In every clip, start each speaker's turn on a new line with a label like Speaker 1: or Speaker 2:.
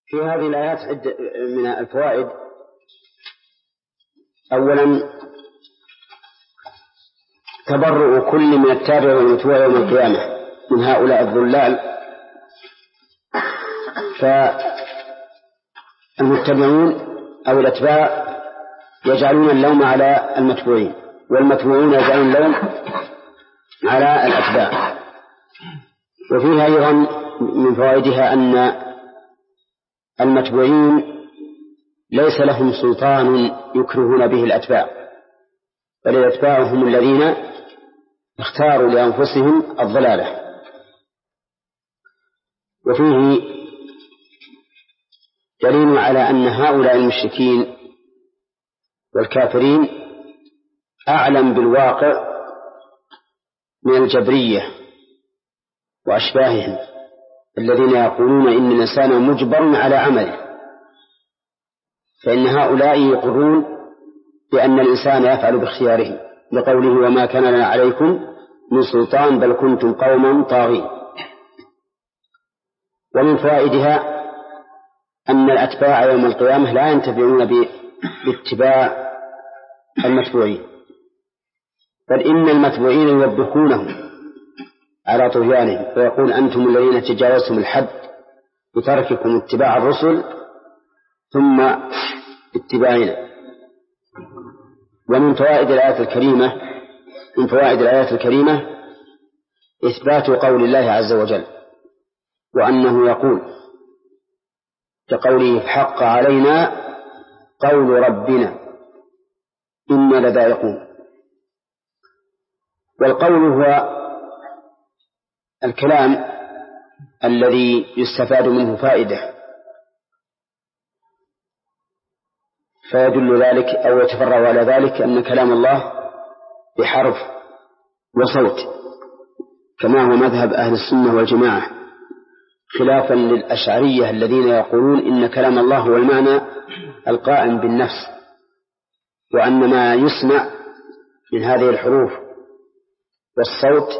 Speaker 1: في هذه الآيات عدة من الفوائد. أولا تبرؤ كل من التابع والمتبوع يوم القيامة من هؤلاء الضلال، فالمتبعون أو الأتباع يجعلون اللوم على المتبوعين، والمتبوعون يجعلون اللوم على الأتباع. وفيها أيضا من فوائدها أن المتبوعين ليس لهم سلطان يكرهون به الأتباع، بل الأتباع هم الذين اختاروا لأنفسهم الضلالة. وفيه دليل على أن هؤلاء المشركين والكافرين أعلم بالواقع من الجبرية وأشباههم الذين يقولون إن الإنسان مجبر على عمله، فإن هؤلاء يقرون بأن الإنسان يفعل باختياره لقوله وما كان لنا عليكم من سلطان بل كنتم قوما طاغين. ومن فوائدها أن الأتباع يوم القيامة لا ينتفعون باتباع المتبوعين، بل إن المتبوعين يوبخونهم على طغيانهم، فيقول أنتم الذين تجاوزتم الحد بترككم اتباع الرسل ثم اتباعنا. ومن فوائد الآيات الكريمة إثبات قول الله عز وجل، وأنه يقول كقوله حق علينا قول ربنا إنا لذائقون. والقول هو الكلام الذي يستفاد منه فائدة، فيدل ذلك أو يتفرع على ذلك أن كلام الله بحرف وصوت، كما هو مذهب أهل السنة والجماعة، خلافا للأشعرية الذين يقولون إن كلام الله هو المعنى القائم بالنفس، وأن ما يسمع من هذه الحروف والصوت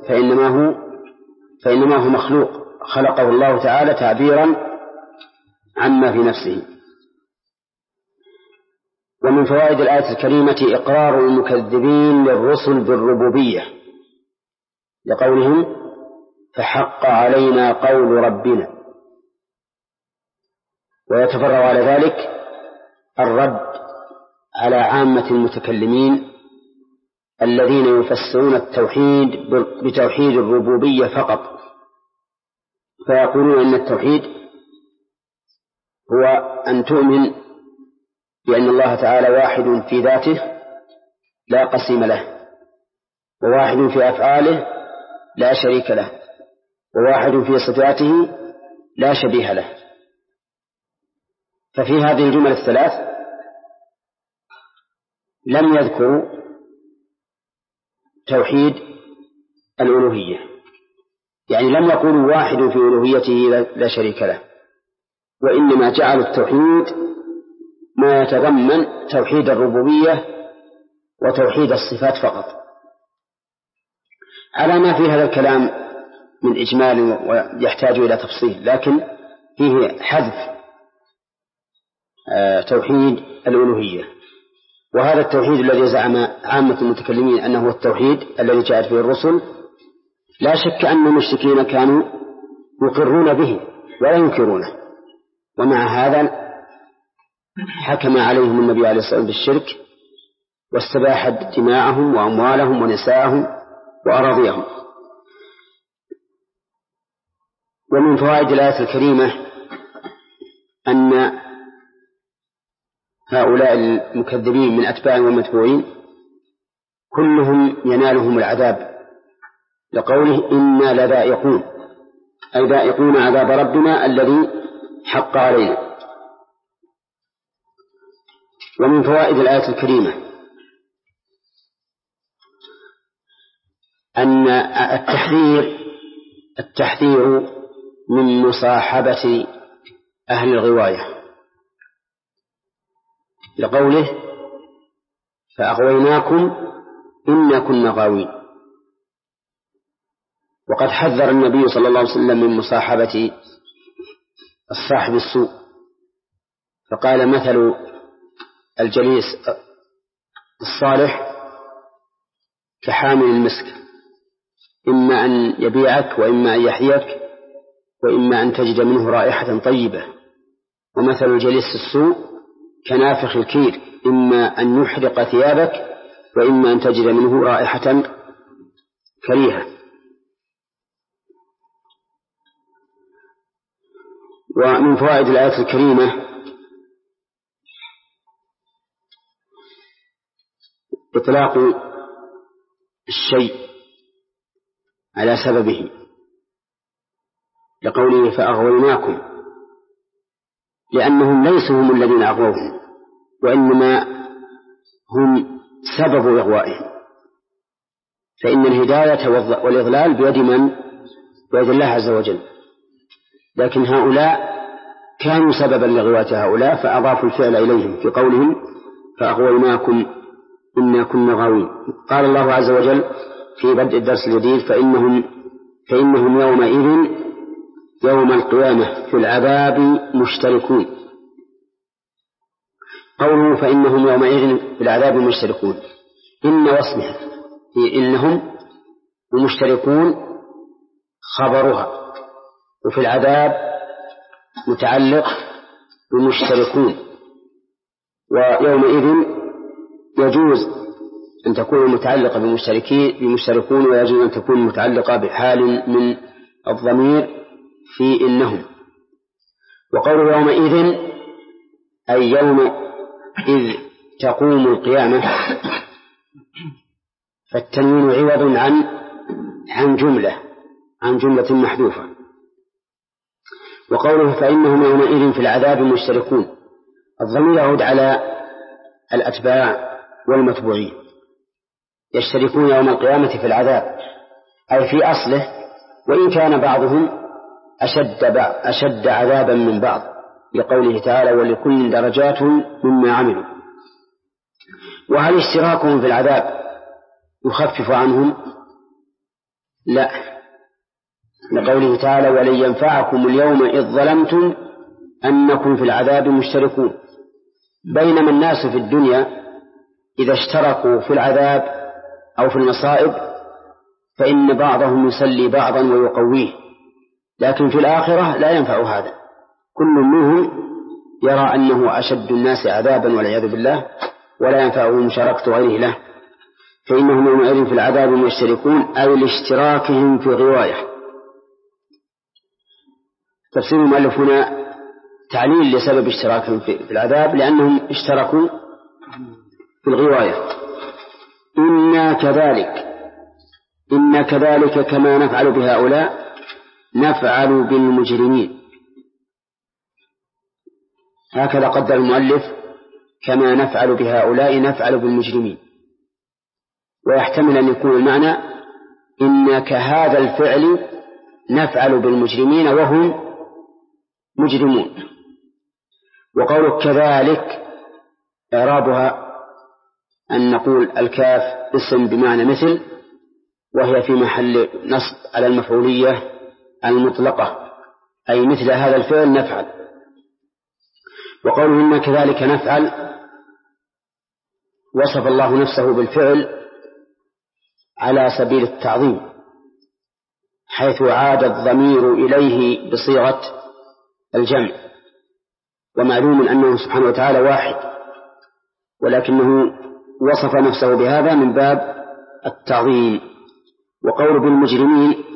Speaker 1: فإنما هو مخلوق خلقه الله تعالى تعبيرا عما في نفسه. ومن فوائد الآية الكريمة إقرار المكذبين للرسل بالربوبية لقولهم فحق علينا قول ربنا، ويتفرع على ذلك الرد على عامة المتكلمين الذين يفسرون التوحيد بتوحيد الربوبية فقط، فيقولون إن التوحيد هو أن تؤمن بأن الله تعالى واحد في ذاته لا قسيم له، وواحد في أفعاله لا شريك له، وواحد في صفاته لا شبيه له. ففي هذه الجمل الثلاث لم يذكروا توحيد الألوهية، يعني لم يقولوا واحد في ألوهيته لا شريك له، وإنما جعلوا التوحيد ما يتضمن توحيد الربوبية وتوحيد الصفات فقط، على ما في هذا الكلام من إجمال ويحتاج إلى تفصيل، لكن فيه حذف توحيد الألوهية. وهذا التوحيد الذي زعم عامة المتكلمين أنه هو التوحيد الذي جاءت به الرسل، لا شك أن المشركين كانوا يقرون به ولا ينكرونه، ومع هذا حكم عليهم النبي عليه الصلاة والسلام بالشرك واستباح دماءهم وأموالهم ونساءهم وأراضيهم. ومن فوائد الآية الكريمة أن هؤلاء المكذبين من أتباع والمتبوعين كلهم ينالهم العذاب لقوله إنا لذائقون، أي ذائقون عذاب ربنا الذي حق علينا. ومن فوائد الآية الكريمة أن التحذير من مصاحبة أهل الغواية لقوله فأغويناكم إنا كنا غاوين. وقد حذر النبي صلى الله عليه وسلم من مصاحبة الصاحب السوء فقال مثل الجليس الصالح كحامل المسك، إما أن يبيعك وإما أن يحييك وإما أن تجد منه رائحة طيبة. ومثل الجليس السوء كنافخ الكير، إما أن يحرق ثيابك وإما أن تجد منه رائحة كريهة. ومن فوائد الآية الكريمة إطلاق الشيء على سببه، لقوله فأغويناكم، لأنهم ليسوا هم الذين أغووهم وإنما هم سبب إغوائهم، فإن الهداية والإضلال بيد من؟ بيد الله عز وجل، لكن هؤلاء كانوا سببا لغواية هؤلاء فأضافوا الفعل إليهم في قولهم فأغويناكم إنا كنا غاوين. قال الله عز وجل في بدء الدرس الجديد فإنهم يومئذ يوم القيامة في العذاب مشتركون. قوله فإنهم يومئذ في العذاب مشتركون، إن واسمها هي إنهم ومشتركون خبرها، وفي العذاب متعلق بمشتركون. ويومئذ يجوز أن تكون متعلقة بمشتركون، ويجوز أن تكون متعلقة بحال من الضمير في إنهم. وقول يومئذ أي يوم إذ تقوم القيامة، فالتنوين عوض عن جملة محذوفة. وقوله فإنهم يومئذ في العذاب مشتركون، الضمير يعود على الأتباع والمتبوعين، يشتركون يوم القيامة في العذاب أي في أصله، وإن كان بعضهم أشد عذابا من بعض، لقوله تعالى ولكل درجات مما عملوا. وهل اشتراكهم في العذاب يخفف عنهم؟ لا، لقوله تعالى ولن ينفعكم اليوم إذ ظلمتم أنكم في العذاب مشتركون. بينما الناس في الدنيا إذا اشتركوا في العذاب أو في المصائب فإن بعضهم يسلي بعضا ويقويه، لكن في الآخرة لا ينفع هذا، كل منهم يرى أنه أشد الناس عذابا والعياذ بالله، ولا ينفعه مشاركة غيره له. فإنهم يومئذ في العذاب مشتركون أي لاشتراكهم في غواية. تفسير المؤلف هنا تعليل لسبب اشتراكهم في العذاب، لأنهم اشتركوا في الغواية. إنا كذلك كما نفعل بهؤلاء نفعل بالمجرمين. هكذا قدر المؤلف كما نفعل بهؤلاء نفعل بالمجرمين، ويحتمل أن يكون المعنى إن كهذا الفعل نفعل بالمجرمين وهم مجرمون. وقول كذلك إعرابها أن نقول الكاف اسم بمعنى مثل، وهي في محل نصب على المفعولية المطلقة، أي مثل هذا الفعل نفعل. وقوله إن كذلك نفعل وصف الله نفسه بالفعل على سبيل التعظيم، حيث عاد الضمير إليه بصيغة الجمع، ومعلوم أنه سبحانه وتعالى واحد، ولكنه وصف نفسه بهذا من باب التعظيم. وقول بالمجرمين،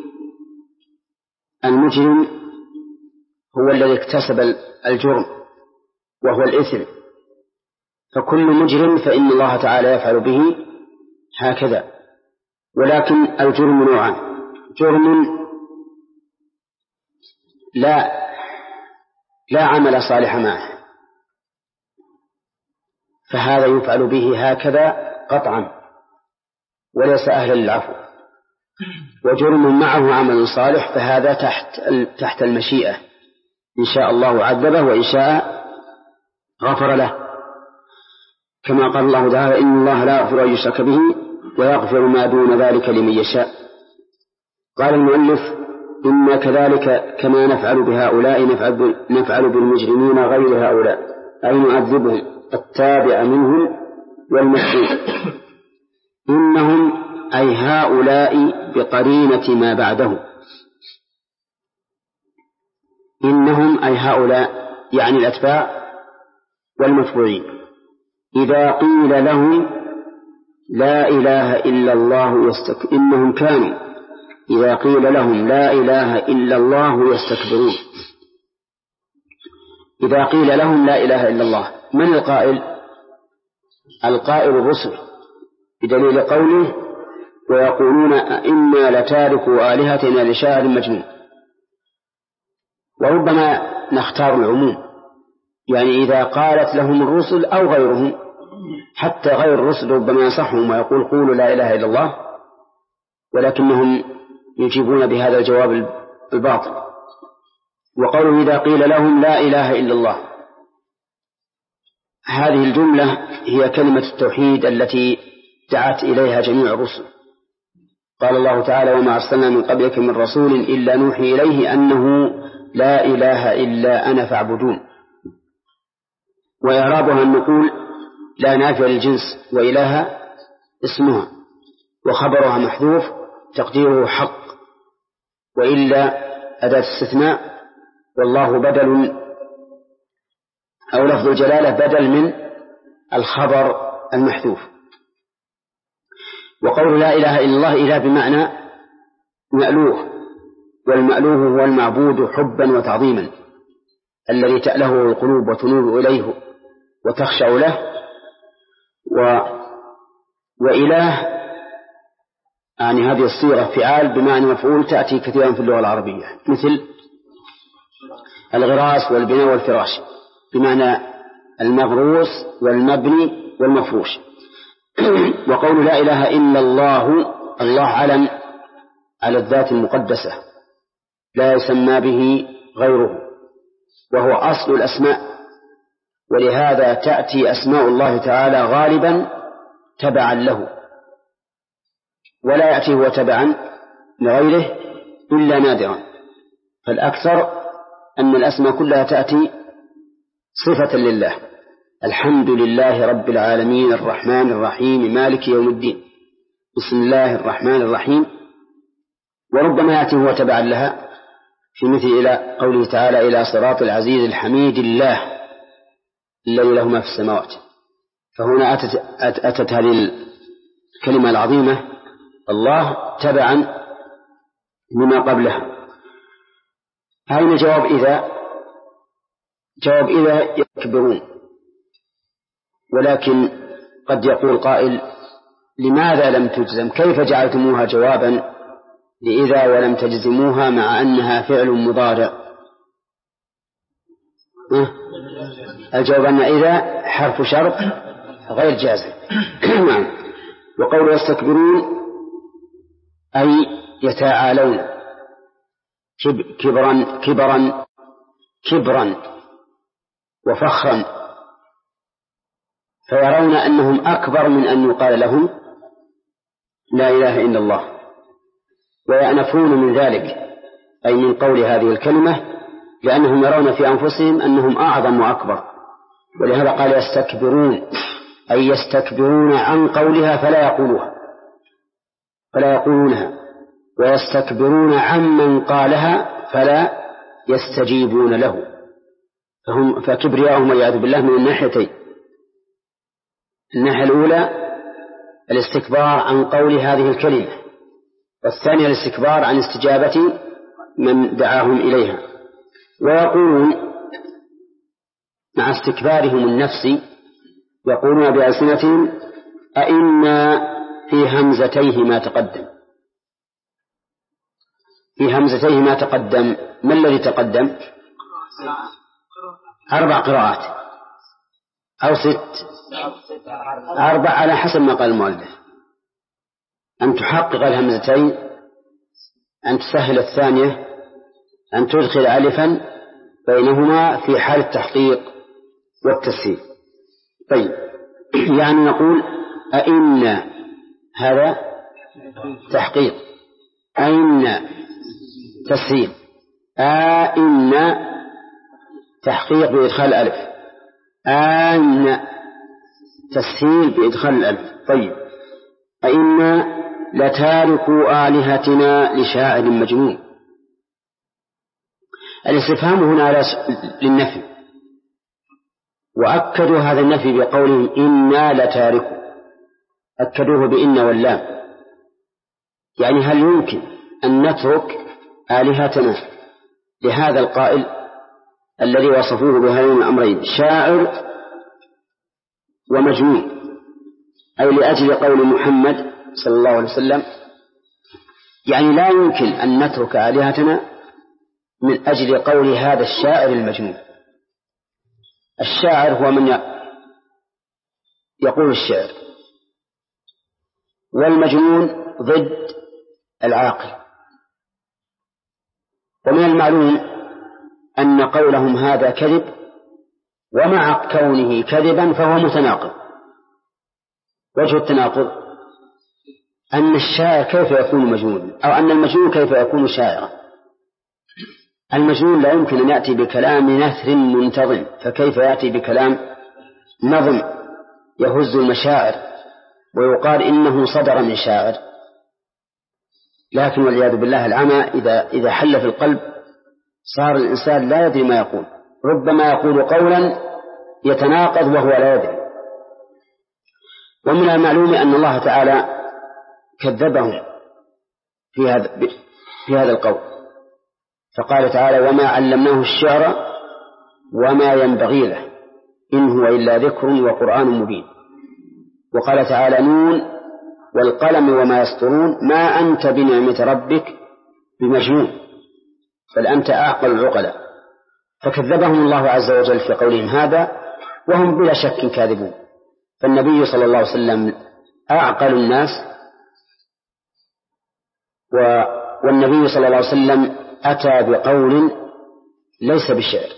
Speaker 1: المجرم هو الذي اكتسب الجرم وهو الإثم، فكل مجرم فإن الله تعالى يفعل به هكذا. ولكن الجرم نوعان: جرم لا عمل صالح معه، فهذا يفعل به هكذا قطعا وليس أهلا للعفو. وجرم معه عمل صالح فهذا تحت المشيئة، إن شاء الله عذبه وإن شاء غفر له، كما قال الله تعالى إن الله لا يغفر أن يشرك به ويغفر ما دون ذلك لمن يشاء. قال المؤلف إن كذلك كما نفعل بهؤلاء نفعل بالمجرمين غير هؤلاء، أي نعذبهم التابع منهم والمسلوب. إنهم أي هؤلاء بقرينة ما بعده. إنهم أي هؤلاء يعني الأتباع والمتبوعين إذا قيل لهم لا إله إلا الله إنهم كانوا إذا قيل لهم لا إله إلا الله يستكبرون. إذا قيل لهم لا إله إلا الله، من القائل؟ القائل الرسل، بدليل قوله ويقولون إنا لتاركوا آلهتنا لشاعر مجنون. وربما نختار العموم، يعني إذا قالت لهم الرسل أو غيرهم، حتى غير الرسل ربما ينصحهم ويقول قولوا لا إله إلا الله، ولكنهم يجيبون بهذا الجواب الباطل. وقوله إذا قيل لهم لا إله إلا الله، هذه الجملة هي كلمة التوحيد التي دعت إليها جميع الرسل. قال الله تعالى وما أرسلنا من قبلك من رسول إلا نوحي إليه أنه لا إله إلا أنا فاعبدون. وإعرابها أن نقول لا نافع للجنس وإله اسمها، وخبرها محذوف تقديره حق، وإلا أداة استثناء، والله بدل أو لفظ الجلالة بدل من الخبر المحذوف. وقول لا إله إلا الله إله بمعنى مألوه، والمألوه هو المعبود حبا وتعظيما الذي تأله القلوب وتنوب إليه وتخشع له. وإله يعني هذه الصيغة فعال بمعنى مفعول تأتي كثيرا في اللغة العربية، مثل الغراس والبناء والفراش بمعنى المغروس والمبني والمفروش. وقول لا إله إلا الله، الله علم على الذات المقدسة لا يسمى به غيره، وهو أصل الأسماء، ولهذا تأتي أسماء الله تعالى غالبا تبعا له، ولا يأتي هو تبعا لغيره إلا نادرا. فالأكثر أن الأسماء كلها تأتي صفة لله: الحمد لله رب العالمين الرحمن الرحيم مالك يوم الدين، بسم الله الرحمن الرحيم. وربما يأتي هو تبعا لها في مثل إلى قوله تعالى إلى صراط العزيز الحميد الله الذي له ما في السماوات. فهنا أتت هذه الكلمة العظيمة الله تبعا لما قبلها. أين جواب إذا؟ جواب إذا يكبرون. ولكن قد يقول قائل لماذا لم تجزم؟ كيف جعلتموها جوابا لإذا ولم تجزموها مع أنها فعل مضارع؟ الجواب أن إذا حرف شرط غير جازم. وقول يستكبرون أي يتعالون كبرا وفخرا، فيرون أنهم أكبر من أن يقال لهم لا إله إلا الله، ويأنفون من ذلك أي من قول هذه الكلمة، لأنهم يرون في أنفسهم أنهم أعظم وأكبر. ولهذا قال يستكبرون أي يستكبرون عن قولها فلا يقولونها، ويستكبرون عمن قالها فلا يستجيبون له. فكبرياءهم والعياذ بالله من الناحيتين: الناحية الأولى الاستكبار عن قول هذه الكلمة، والثانية الاستكبار عن استجابة من دعاهم إليها. ويقولون مع استكبارهم النفسي يقولون بألسنتهم أئنا في همزتيه ما تقدم. في همزتيه ما تقدم، ما الذي تقدم؟ 4 قراءات أو 6 4 على حسب ما قال المؤلف، أن تحقق الهمزتين، أن تسهل الثانية، أن تدخل ألفا بينهما في حال التحقيق والتسهيل. طيب، يعني نقول أئنا هذا تحقيق، أئنا تسهيل، أئنا تحقيق بإدخال ألف، أن تسهيل بإدخال الألف. طيب، أئنا لتاركوا آلهتنا لشاعر مجنون. الاستفهام هنا للنفي، وأكدوا هذا النفي بقولهم إنا لتاركوا، أكدوه بإن واللام، يعني هل يمكن أن نترك آلهتنا لهذا القائل الذي وصفوه بهذين الأمرين شاعر ومجنون، أي لأجل قول محمد صلى الله عليه وسلم، يعني لا يمكن أن نترك آلهتنا من أجل قول هذا الشاعر المجنون. الشاعر هو من يقول الشعر، والمجنون ضد العاقل. ومن المعلوم أن قولهم هذا كذب، ومع كونه كذبا فهو متناقض. وجه التناقض أن الشاعر كيف يكون مجنون، أو أن المجنون كيف يكون شاعرا. المجنون لا يمكن أن يأتي بكلام نثر منتظم، فكيف يأتي بكلام نظم يهز المشاعر ويقال إنه صدر من شاعر؟ لكن والعياذ بالله العمى إذا حل في القلب صار الإنسان لا يدري ما يقول، ربما يقول قولا يتناقض وهو لا يدري. ومن المعلوم أن الله تعالى كذبهم في هذا القول، فقال تعالى وما علمناه الشعر وما ينبغي له إن هو إلا ذكر وقرآن مبين. وقال تعالى نون والقلم وما يسطرون ما أنت بنعمة ربك بمجنون بل أنت أعقل العقلاء. فكذبهم الله عز وجل في قولهم هذا، وهم بلا شك كاذبون. فالنبي صلى الله عليه وسلم أعقل الناس، والنبي صلى الله عليه وسلم أتى بقول ليس بشعر،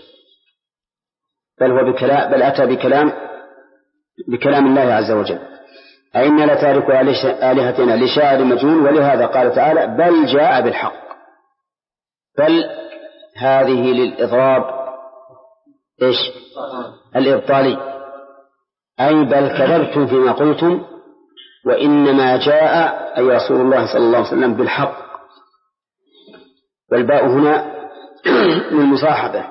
Speaker 1: بل أتى بكلام الله عز وجل. أئنا لتاركوا آلهتنا لشاعر مجنون. ولهذا قال تعالى بل جاء بالحق. بل هذه للإضراب الإبطالي، أي بل كذبتم فيما قلتم، وإنما جاء أي رسول الله صلى الله عليه وسلم بالحق. والباء هنا للمصاحبة،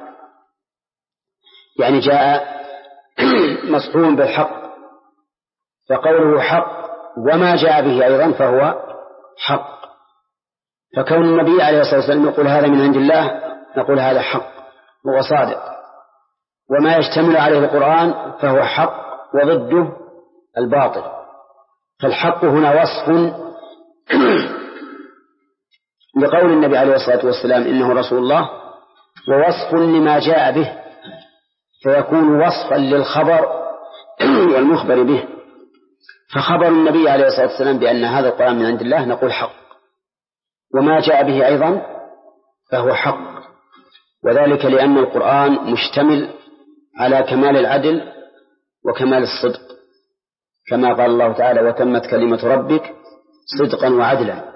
Speaker 1: يعني جاء مصحوب بالحق، فقوله حق وما جاء به أيضا فهو حق. فكون النبي عليه الصلاة والسلام يقول هذا من عند الله نقول هذا حق وهو صادق، وما يشتمل عليه القرآن فهو حق وضده الباطل. فالحق هنا وصف لقول النبي عليه الصلاة والسلام إنه رسول الله، ووصف لما جاء به، فيكون وصفا للخبر والمخبر به. فخبر النبي عليه الصلاة والسلام بأن هذا القرآن من عند الله نقول حق، وما جاء به أيضا فهو حق، وذلك لأن القرآن مشتمل على كمال العدل وكمال الصدق، كما قال الله تعالى وتمت كلمة ربك صدقا وعدلا.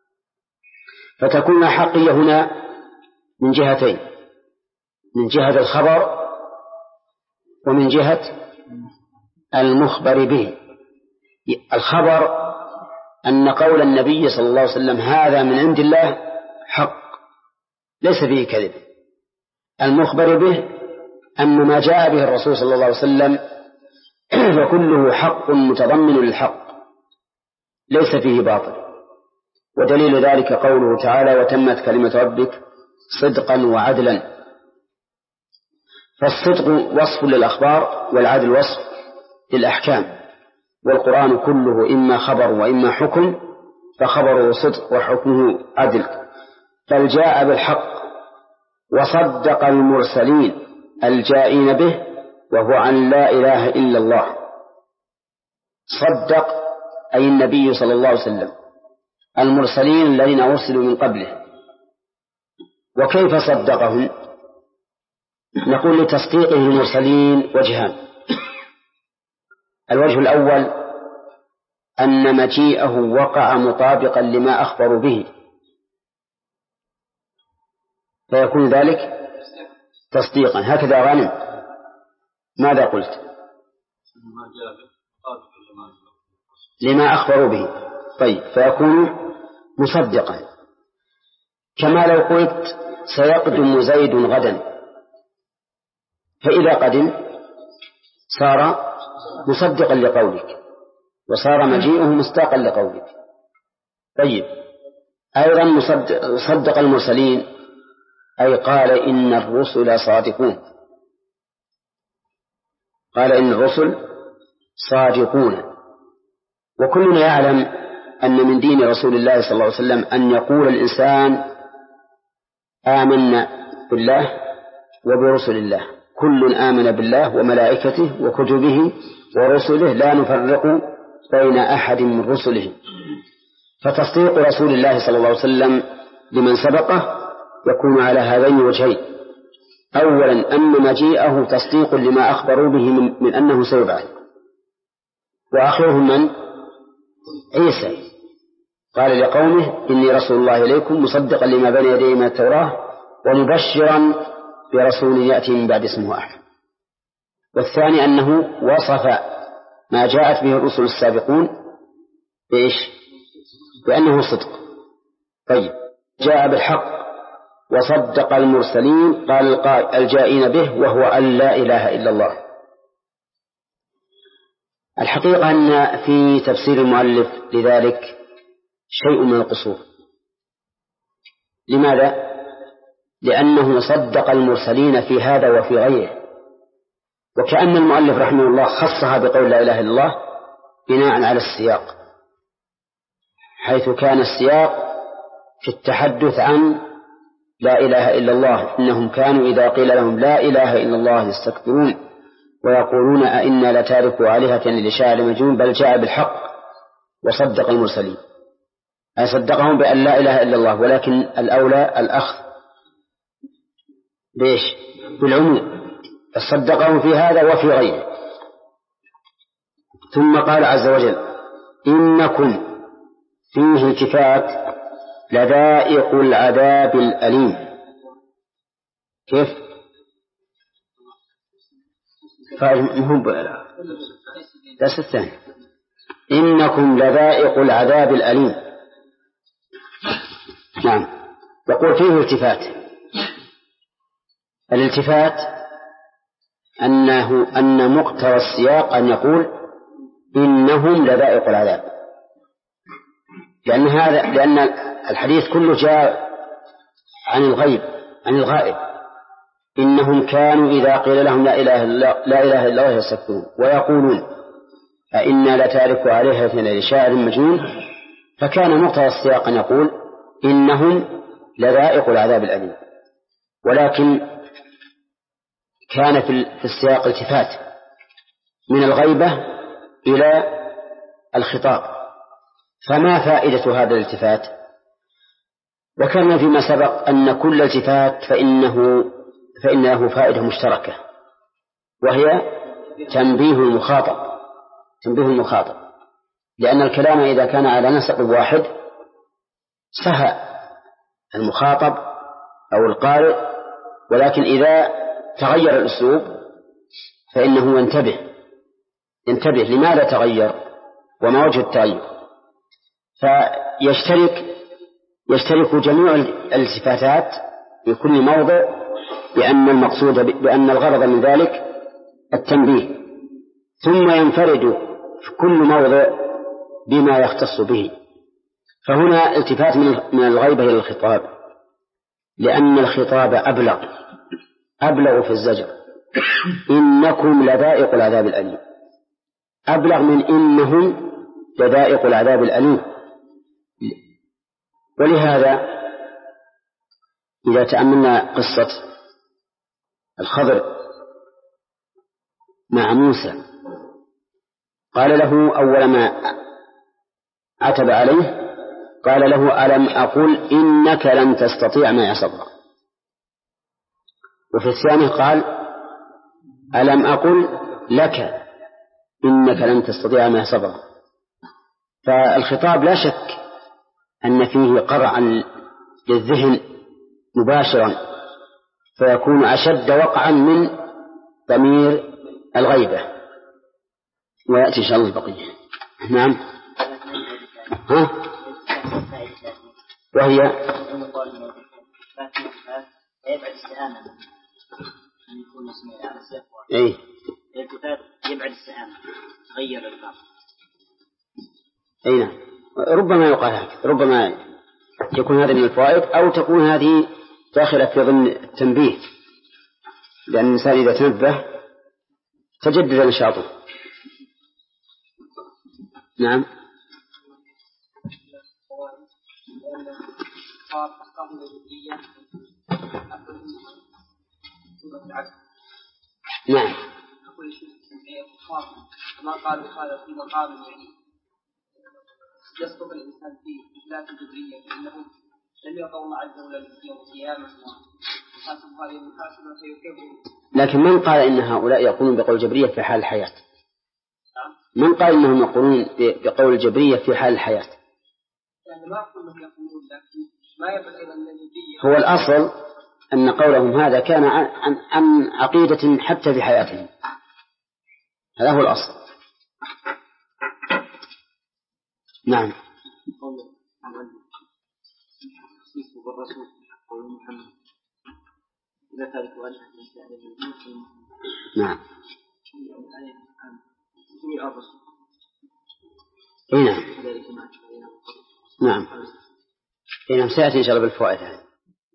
Speaker 1: فتكون حقية هنا من جهتين، من جهة الخبر ومن جهة المخبر به. الخبر أن قول النبي صلى الله عليه وسلم هذا من عند الله حق ليس فيه كذب. المخبر به أن ما جاء به الرسول صلى الله عليه وسلم وكله حق متضمن للحق ليس فيه باطل. ودليل ذلك قوله تعالى وتمت كلمة ربك صدقا وعدلا. فالصدق وصف للأخبار والعدل وصف للأحكام، والقرآن كله إما خبر وإما حكم، فخبره صدق وحكمه عدل. بل جاء بالحق وصدق المرسلين الجائين به وهو عن لا إله إلا الله. صدق أي النبي صلى الله عليه وسلم المرسلين الذين أرسلوا من قبله. وكيف صدقهم؟ نقول لتصديقه المرسلين وجهان. الوجه الأول أن مجيئه وقع مطابقا لما أخبروا به، فيكون ذلك تصديقا. هكذا غنم ماذا قلت؟ لما أخبروا به. طيب، فيكون مصدقا، كما لو قلت سيقدم زيد غدا، فإذا قدم صار مصدقا لقولك، وصار مجيئه مصداقا لقولك. طيب، أيضا صدق المرسلين، أي قال إن الرسل صادقون، قال إن الرسل صادقون. وكلنا يعلم أن من دين رسول الله صلى الله عليه وسلم أن يقول الإنسان آمنا بالله وبرسل الله، كل آمن بالله وملائكته وكتبه ورسله لا نفرق بين أحد من رسله. فتصديق رسول الله صلى الله عليه وسلم لمن سبقه يكون على هذين الوجهين: أولا أن مجيئه تصديق لما أخبروا به من أنه سيبعث، وآخرهم من؟ عيسى، قال لقومه إني رسول الله إليكم مصدقا لما بين يدي من التوراة ومبشرا برسول يأتي من بعد اسمه أحمد. والثاني أنه وصف ما جاءت به الرسل السابقون بإيش؟ بأنه صدق. طيب، جاء بالحق وصدق المرسلين، قال الجائين به، وهو أن لا إله إلا الله. الحقيقة أن في تفسير المؤلف لذلك شيء من القصور. لماذا؟ لأنه صدق المرسلين في هذا وفي غيره، وكأن المؤلف رحمه الله خصها بقول لا إله إلا الله بناء على السياق، حيث كان السياق في التحدث عن لا إله إلا الله، إنهم كانوا إذا قيل لهم لا إله إلا الله يستكبرون ويقولون أئنا لتاركوا آلهة لشاعر مجنون، بل جاء بالحق وصدق المرسلين، أي صدقهم بأن لا إله إلا الله، ولكن الأولى الأخذ بإيش؟ بالعموم، فصدقهم في هذا وفي غيره. ثم قال عز وجل: إنكم فيه التفات لذائق العذاب الأليم. كيف؟ درس الثاني: إنكم لذائق العذاب الأليم. نعم، يقول فيه التفات. الالتفات أن مقتضى السياق أن يقول إنهم لذائق العذاب، لأن الحديث كله جاء عن الغيب، عن الغائب. إنهم كانوا إذا قيل لهم لا إله إلا الله يستكبرون ويقولون أئنا لتاركوا آلهتنا لشاعر مجنون، فكان مقتضى السياق أن يقول إنهم لذائق العذاب الأليم. ولكن كان في السياق التفات من الغيبة إلى الخطاب، فما فائدة هذا الالتفات؟ وكان فيما سبق أن كل التفات فإن له فائدة مشتركة، وهي تنبيه المخاطب، لأن الكلام إذا كان على نسق واحد سهى المخاطب أو القارئ، ولكن إذا تغير الأسلوب فإنه ينتبه لماذا تغير وما وجه التغير، فيشترك جميع الالتفاتات في كل موضع بأن الغرض من ذلك التنبيه، ثم ينفرد في كل موضع بما يختص به. فهنا التفات من الغيبة إلى الخطاب، لأن الخطاب أبلغ في الزجر. إنكم لذائق العذاب الأليم أبلغ من إنهم لذائق العذاب الأليم. ولهذا إذا تأملنا قصة الخضر مع موسى، قال له أول ما عتب عليه قال له: ألم أقل إنك لن تستطيع معي صبرا. وفي الثاني قال: ألم أقل لك إنك لن تستطيع معي صبرا. فالخطاب لا شك أن فيه قرعا للذهن مباشرا، فيكون أشد وقعا من ضمير الغيبة، ويأتي إن شاء الله البقية. نعم. ها؟ وهي
Speaker 2: يبعد السهامة أن يكون اسمه على السيف
Speaker 1: إيه
Speaker 2: الالتفات يبعد السهامة غير الباب.
Speaker 1: أي نعم، ربما يقال هكذا، ربما يكون هذا من الفوائد، أو تكون هذه داخلة في ضمن التنبيه، لأن الإنسان إذا تنبه تجدد نشاطه. نعم. نعم.
Speaker 3: ما قالوا هذا في مقام يعني يصدق الإنسان فيه إثبات الجبرية، فإنه لم يقل الله عز وجل يوم القيامة وحاسب هذه المحاسبة فيكبر.
Speaker 1: لكن من قال إن هؤلاء يقولون بقول الجبرية في حال الحياة؟ من قال إنهم يقولون بقول الجبرية في حال الحياة؟
Speaker 3: يعني ما كلهم يقولون، لكن ما يبعد أيضا من الجبرية.
Speaker 1: هو الأصل أن قولهم هذا كان عن عقيدة حتى في حياتهم، هذا هو الأصل. نعم. نعم. نعم. نعم. نعم. سيأتي إن شاء الله بالفوائد هذه.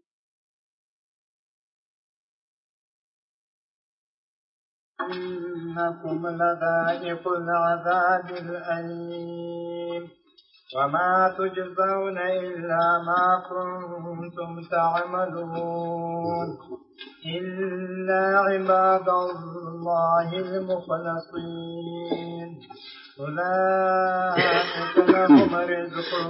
Speaker 4: إنكم لذائق العذاب الأليم وما تجزون إلا ما كنتم تعملون إلا عباد الله المخلصين أولئك لهم رزق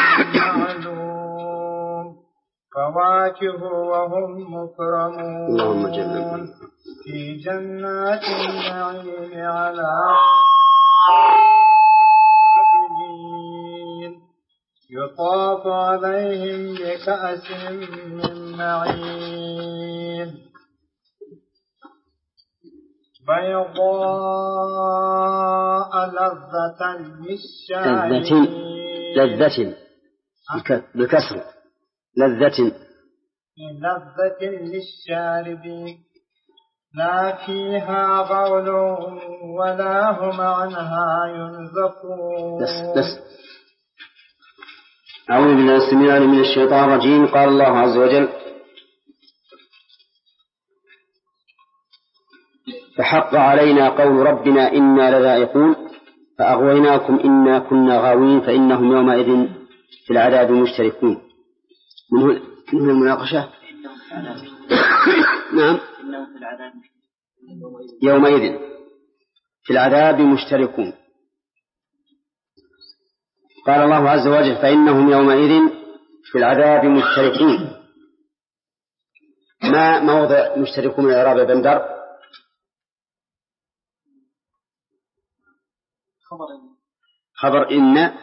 Speaker 4: معلوم فواكه وهم مكرمون في جنات النعيم على يطاف عليهم بكأس من معين بيضاء لذة
Speaker 1: لذة بالكسر لذة
Speaker 4: للشاربين لا فيها غول ولا هم عنها ينزفون.
Speaker 1: بس. أعوذ بالله السميع العليم من الشيطان الرجيم. قال الله عز وجل: فحق علينا قول ربنا إنا لذائقون فأغويناكم إنا كنا غاوين فإنهم يومئذ في العذاب مشتركون. من المناقشة. نعم. يومئذ في العذاب مشتركون. قال الله عز وجل: فإنهم يومئذ في العذاب مشتركون. ما موضع مشتركون من إعراب بندر؟ خبر إن.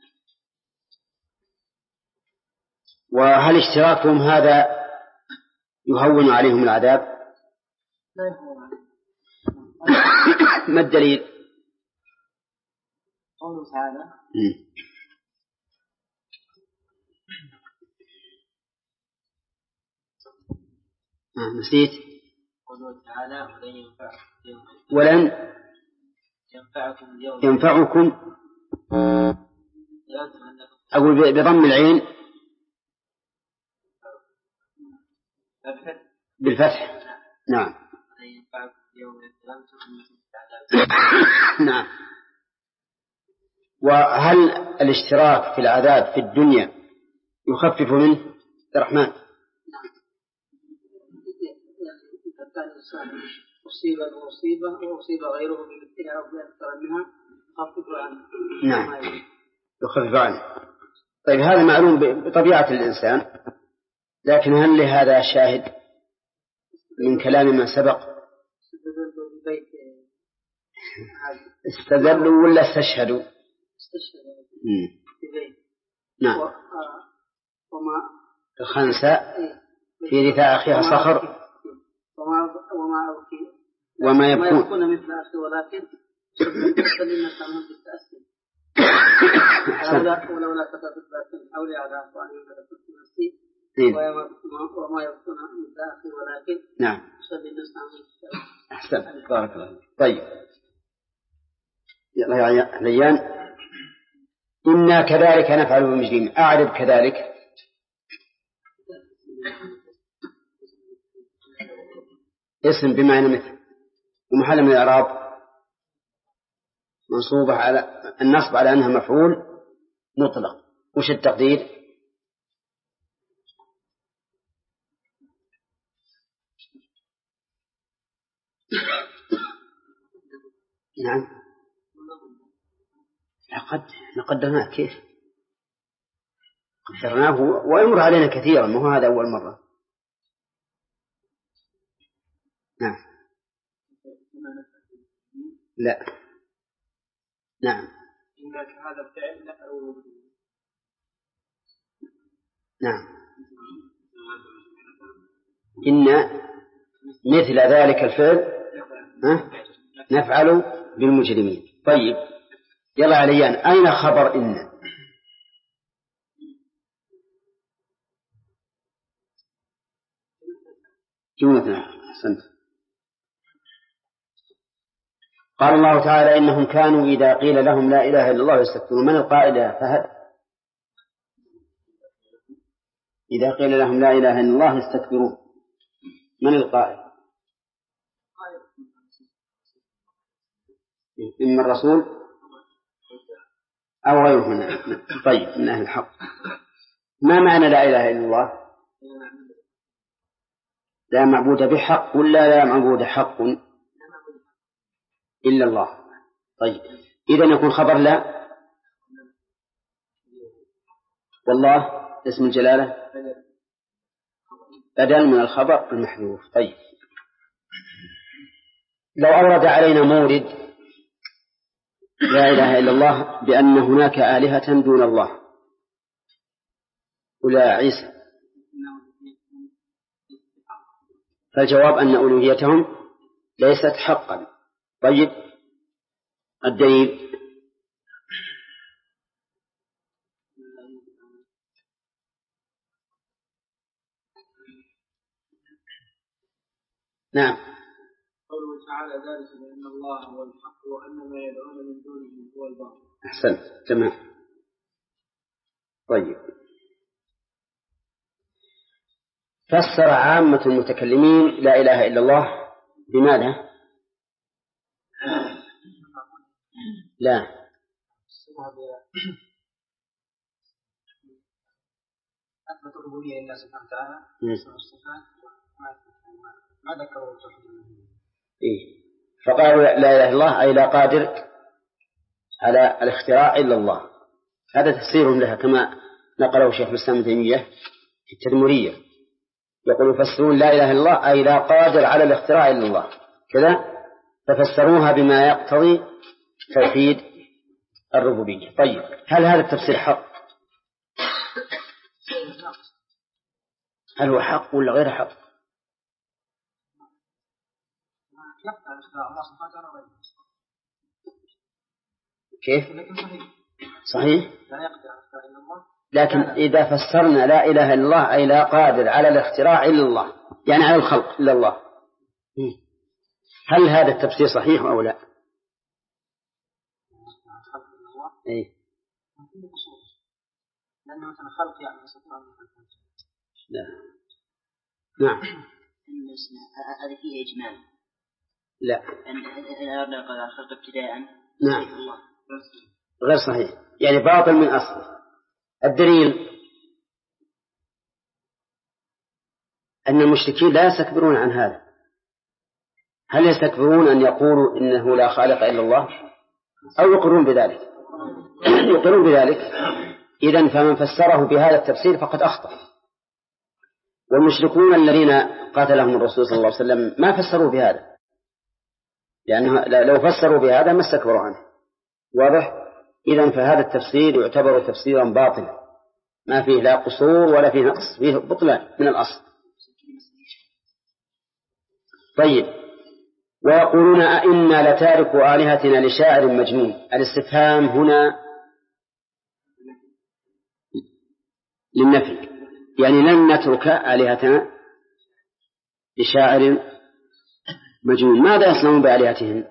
Speaker 1: وهل اشتراكهم هذا يهون عليهم العذاب؟ ما الدليل؟
Speaker 2: قوله تعالى
Speaker 1: نسيت.
Speaker 2: قوله تعالى
Speaker 1: ولن ينفعكم أقول بضم العين بالفتح. نعم. نعم. وهل الاشتراك في العذاب في الدنيا يخفف منه الرحمن؟
Speaker 3: أصيب وأصيب غيره بمثلها أو بأكثر منها خفف عنه.
Speaker 1: نعم يخفف عنه. طيب هذا معلوم بطبيعة الإنسان، لكن هل لهذا شاهد من كلام من سبق؟ استدلوا ولا استشهدوا؟ نعم. الخنسة في رثاء أخيها صخر
Speaker 3: وما أبكي
Speaker 1: وما يبكون
Speaker 2: مثل أخي ولكن الناس عنهم بالتأسي ولولا كتبت لكن حولي على أخواني كتبت نفسي وما يبكون مثل أخي ولكن
Speaker 1: نعم
Speaker 2: الناس عنهم بالتأسي.
Speaker 1: أحسن بارك الله. طيب يا ليان إنا كذلك نفعل بالمجرمين. أعرف كذلك اسم بمعنى مثل ومحل من الإعراب منصوبة على النصب على أنها مفعول مطلق. وش التقدير؟ نعم قدرناه. كيف قدرناه ويمر علينا كثيرا، ما هو هذا أول مرة. نعم لا نعم
Speaker 3: هذا الفعل نفعل.
Speaker 1: نعم إن مثل ذلك الفعل نفعل بالمجرمين. طيب يلا عليان أين خبر إن؟ جملة. أحسنت. قال الله تعالى إنهم كانوا إذا قيل لهم لا إله إلا الله يستكبرون. من القائل يا فهد؟ إذا قيل لهم لا إله إلا الله يستكبرون، من القائل؟ إما الرسول أو غيره من طيب من أهل الحق. ما معنى لا إله إلا الله؟ لا معبود بحق ولا لا معبود حق إلا الله. طيب إذن يكون خبر لا، والله اسم الجلالة بدل من الخبر المحذوف. طيب لو أورد علينا مورد لا إله إلا الله بأن هناك آلهة دون الله ولا عيسى، فالجواب أن ألوهيتهم ليست حقا. طيب الدليل؟ نعم
Speaker 3: قوله تعالى ذلك بأن الله هو الحق وأن ما يدعون من دونه هو الباطل.
Speaker 1: أحسنت تمام. طيب فسر عامة المتكلمين لا إله إلا الله بماذا؟ لا
Speaker 2: أثبت الربوبية لله سبحانه وتعالى والصفات ما ذكروا التوحيد.
Speaker 1: فقالوا لا إله إلا الله أي لا قادر على الاختراع إلا الله. هذا تفسير لها كما نقله شيخ الإسلام ابن تيمية في التدمرية، يقول يفسرون لا إله إلا الله أي لا قادر على الاختراع إلا الله كذا، ففسروها بما يقتضي توحيد الربوبية. طيب هل هذا التفسير حق؟ هل هو حق ولا غير حق؟ كيف؟ صحيح. لكن إذا فسرنا لا إله إلا الله أي لا قادر على الاختراع إلا الله، يعني على الخلق إلا الله، هل هذا التفسير صحيح أو لا؟ إيه؟
Speaker 2: لأنه مثلا خلق يعني
Speaker 1: لا. نعم.
Speaker 2: هذه فيها إجمال.
Speaker 1: لا.
Speaker 2: إذا أردنا قال الخلق ابتداء.
Speaker 1: نعم. غير صحيح، يعني باطل من أصله. الدليل أن المشركين لا يستكبرون عن هذا. هل يستكبرون أن يقولوا إنه لا خالق إلا الله أو يقرون بذلك؟ يقرون بذلك. إذن فمن فسره بهذا التفسير فقد أخطأ. والمشركون الذين قاتلهم الرسول صلى الله عليه وسلم ما فسروا بهذا، لأنه لو فسروا بهذا ما استكبروا عنه. واضح؟ إذن فهذا التفسير يعتبر تفسيرا باطلا ما فيه لا قصور ولا فيه نقص، فيه بطلان من الأصل. طيب ويقولون أئنا لتاركوا آلهتنا لشاعر مجنون. الاستفهام هنا للنفي، يعني لن نترك آلهتنا لشاعر مجنون. ماذا يصنعون بآلهتهم؟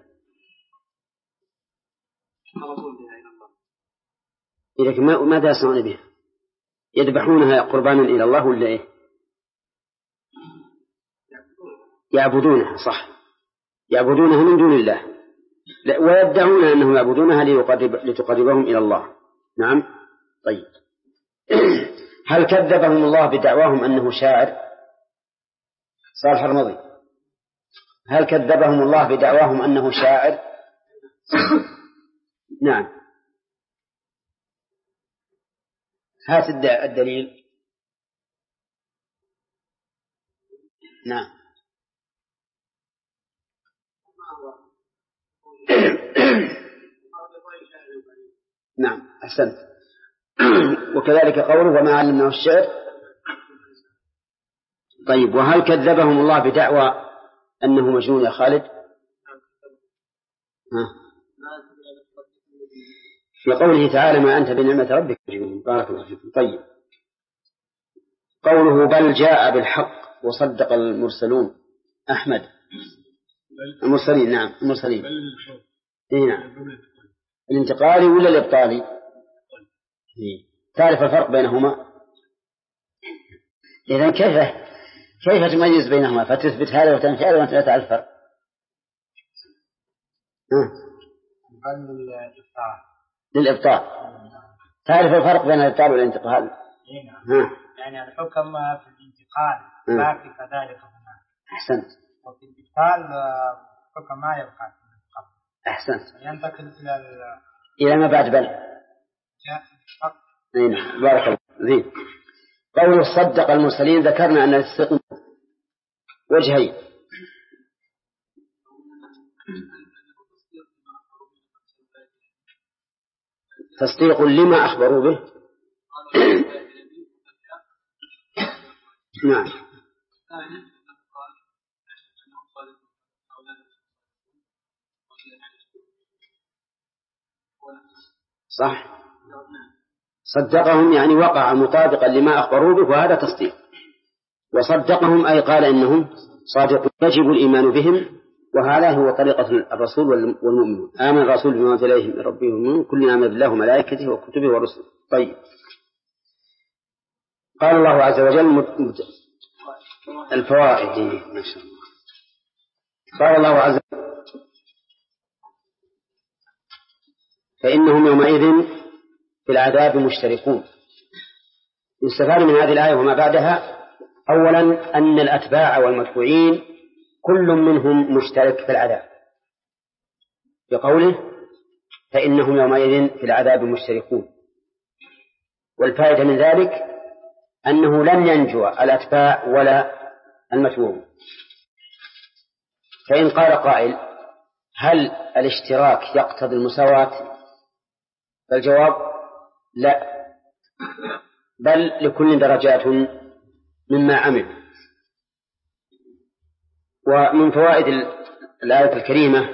Speaker 1: إذا ماذا يصنعون بها؟ يذبحونها قربانا إلى الله ولا إيه؟ يعبدونها، صح، يعبدونها من دون الله، ويدعون أنهم يعبدونها لتقربهم إلى الله. نعم. طيب، هل كذبهم الله بدعواهم أنه شاعر؟ صالح الرمضي، هل كذبهم الله بدعواهم أنه شاعر؟ نعم. هات الدليل. نعم. نعم، أحسنت. وكذلك قوله وما علمناه الشعر. طيب، وهل كذبهم الله بدعوى أنه مجنون يا خالد؟ في قوله تعالى ما أنت بنعمة ربك مجنون. بارك الله فيكم. طيب، قوله بل جاء بالحق وصدق المرسلون. أحمد، المرسلين. نعم، المرسلين. إيه نعم، الانتقالي ولا الإبطالي؟ تعرف الفرق بينهما؟ إذن كيف تميز بينهما فتثبت هذا وتنفي هذا وأنت لا تعرف الفرق؟ للإبطال. تعرف الفرق بين الإبطال والانتقال؟
Speaker 4: يعني الحكم في الانتقال باقي كذلك هنا.
Speaker 1: أحسنت.
Speaker 4: وفي الإبطال الحكم ما يبقى.
Speaker 1: أحسنت.
Speaker 4: ينتقل
Speaker 1: إلى ما بعد بل. بارك الله. زين. قوله صدق المرسلين، ذكرنا أن الصدق وجهين. تصديق لما أخبروا به. نعم. صح، صدقهم يعني وقع مطابقا لما أخبروا به، وهذا تصديق. وصدقهم أي قال إنهم صادقون يجب الإيمان بهم، وهذا هو طريقة الرسول والمؤمنون. آمن الرسول بما أنزل إليه من ربه والمؤمنون كلنا آمن بالله وملائكته وكتبه ورسله. طيب، قال الله عز وجل الفوائد. ما شاء الله. قال الله عز وجل فإنهم يومئذ في العذاب مشتركون. يستفاد من هذه الآية وما بعدها أولا أن الأتباع والمتبوعين كل منهم مشترك في العذاب، بقوله فإنهم يومئذ في العذاب مشتركون. والفائدة من ذلك أنه لن ينجو الأتباع ولا المتبوعون. فإن قال قائل هل الاشتراك يقتضي المساواة؟ فالجواب لا، بل لكل درجات مما عمل. ومن فوائد الآية الكريمة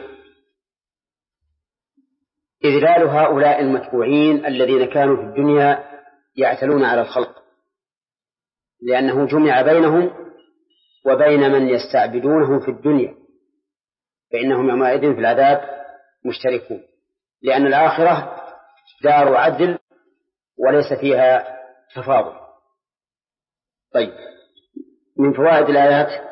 Speaker 1: إذلال هؤلاء المتبوعين الذين كانوا في الدنيا يعتلون على الخلق، لأنه جمع بينهم وبين من يستعبدونهم في الدنيا، فإنهم يومئذ في العذاب مشتركون، لأن الآخرة دار عدل وليس فيها تفاضل. طيب، من فوائد الآيات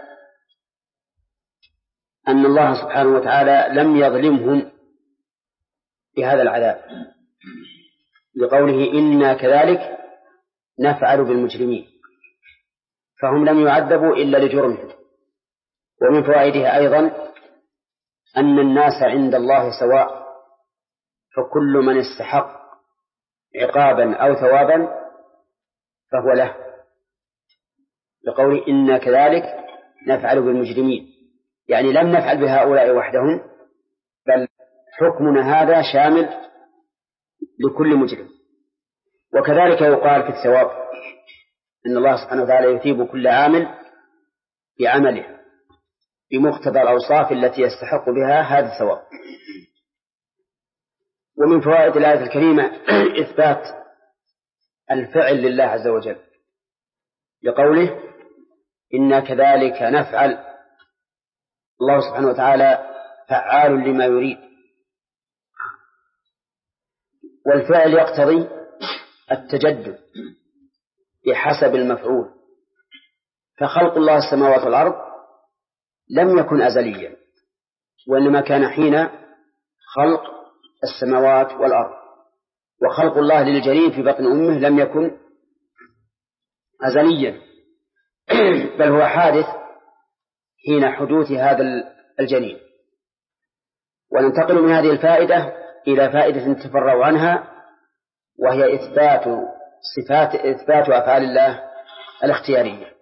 Speaker 1: أن الله سبحانه وتعالى لم يظلمهم بهذا العذاب، لقوله إنا كذلك نفعل بالمجرمين، فهم لم يعذبوا إلا لجرمهم. ومن فوائدها أيضا أن الناس عند الله سواء، فكل من استحق عقابا أو ثوابا فهو له، لقوله إنا كذلك نفعل بالمجرمين، يعني لم نفعل بهؤلاء وحدهم، بل حكمنا هذا شامل لكل مجرم. وكذلك يقال في الثواب إن الله سبحانه وتعالى يثيب كل عامل بعمله، بمقتضى الأوصاف التي يستحق بها هذا الثواب. ومن فوائد الآية الكريمة إثبات الفعل لله عز وجل لقوله إنا كذلك نفعل. الله سبحانه وتعالى فعال لما يريد، والفعل يقتضي التجدد بحسب المفعول، فخلق الله السماوات والأرض لم يكن أزليا، وإنما كان حين خلق السماوات والأرض، وخلق الله للجنين في بطن أمه لم يكن أزليا، بل هو حادث حين حدوث هذا الجنين. وننتقل من هذه الفائدة إلى فائدة تفرع عنها، وهي إثبات أفعال الله الاختيارية.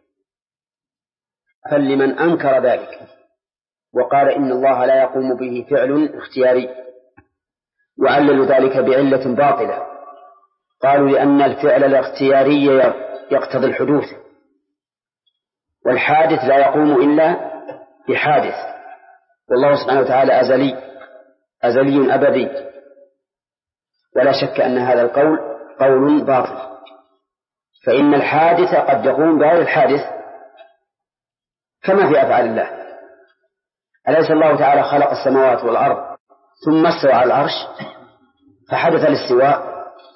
Speaker 1: فلمن أنكر ذلك وقال إن الله لا يقوم به فعل اختياري، وعللوا ذلك بعلة باطلة، قالوا لأن الفعل الاختياري يقتضي الحدوث، والحادث لا يقوم إلا بحادث، والله سبحانه وتعالى أزلي أبدي، ولا شك أن هذا القول قول باطل، فإن الحادث قد يقوم بغير الحادث كما في أفعال الله. أليس الله تعالى خلق السماوات والأرض ثم استوى على العرش فحدث الاستواء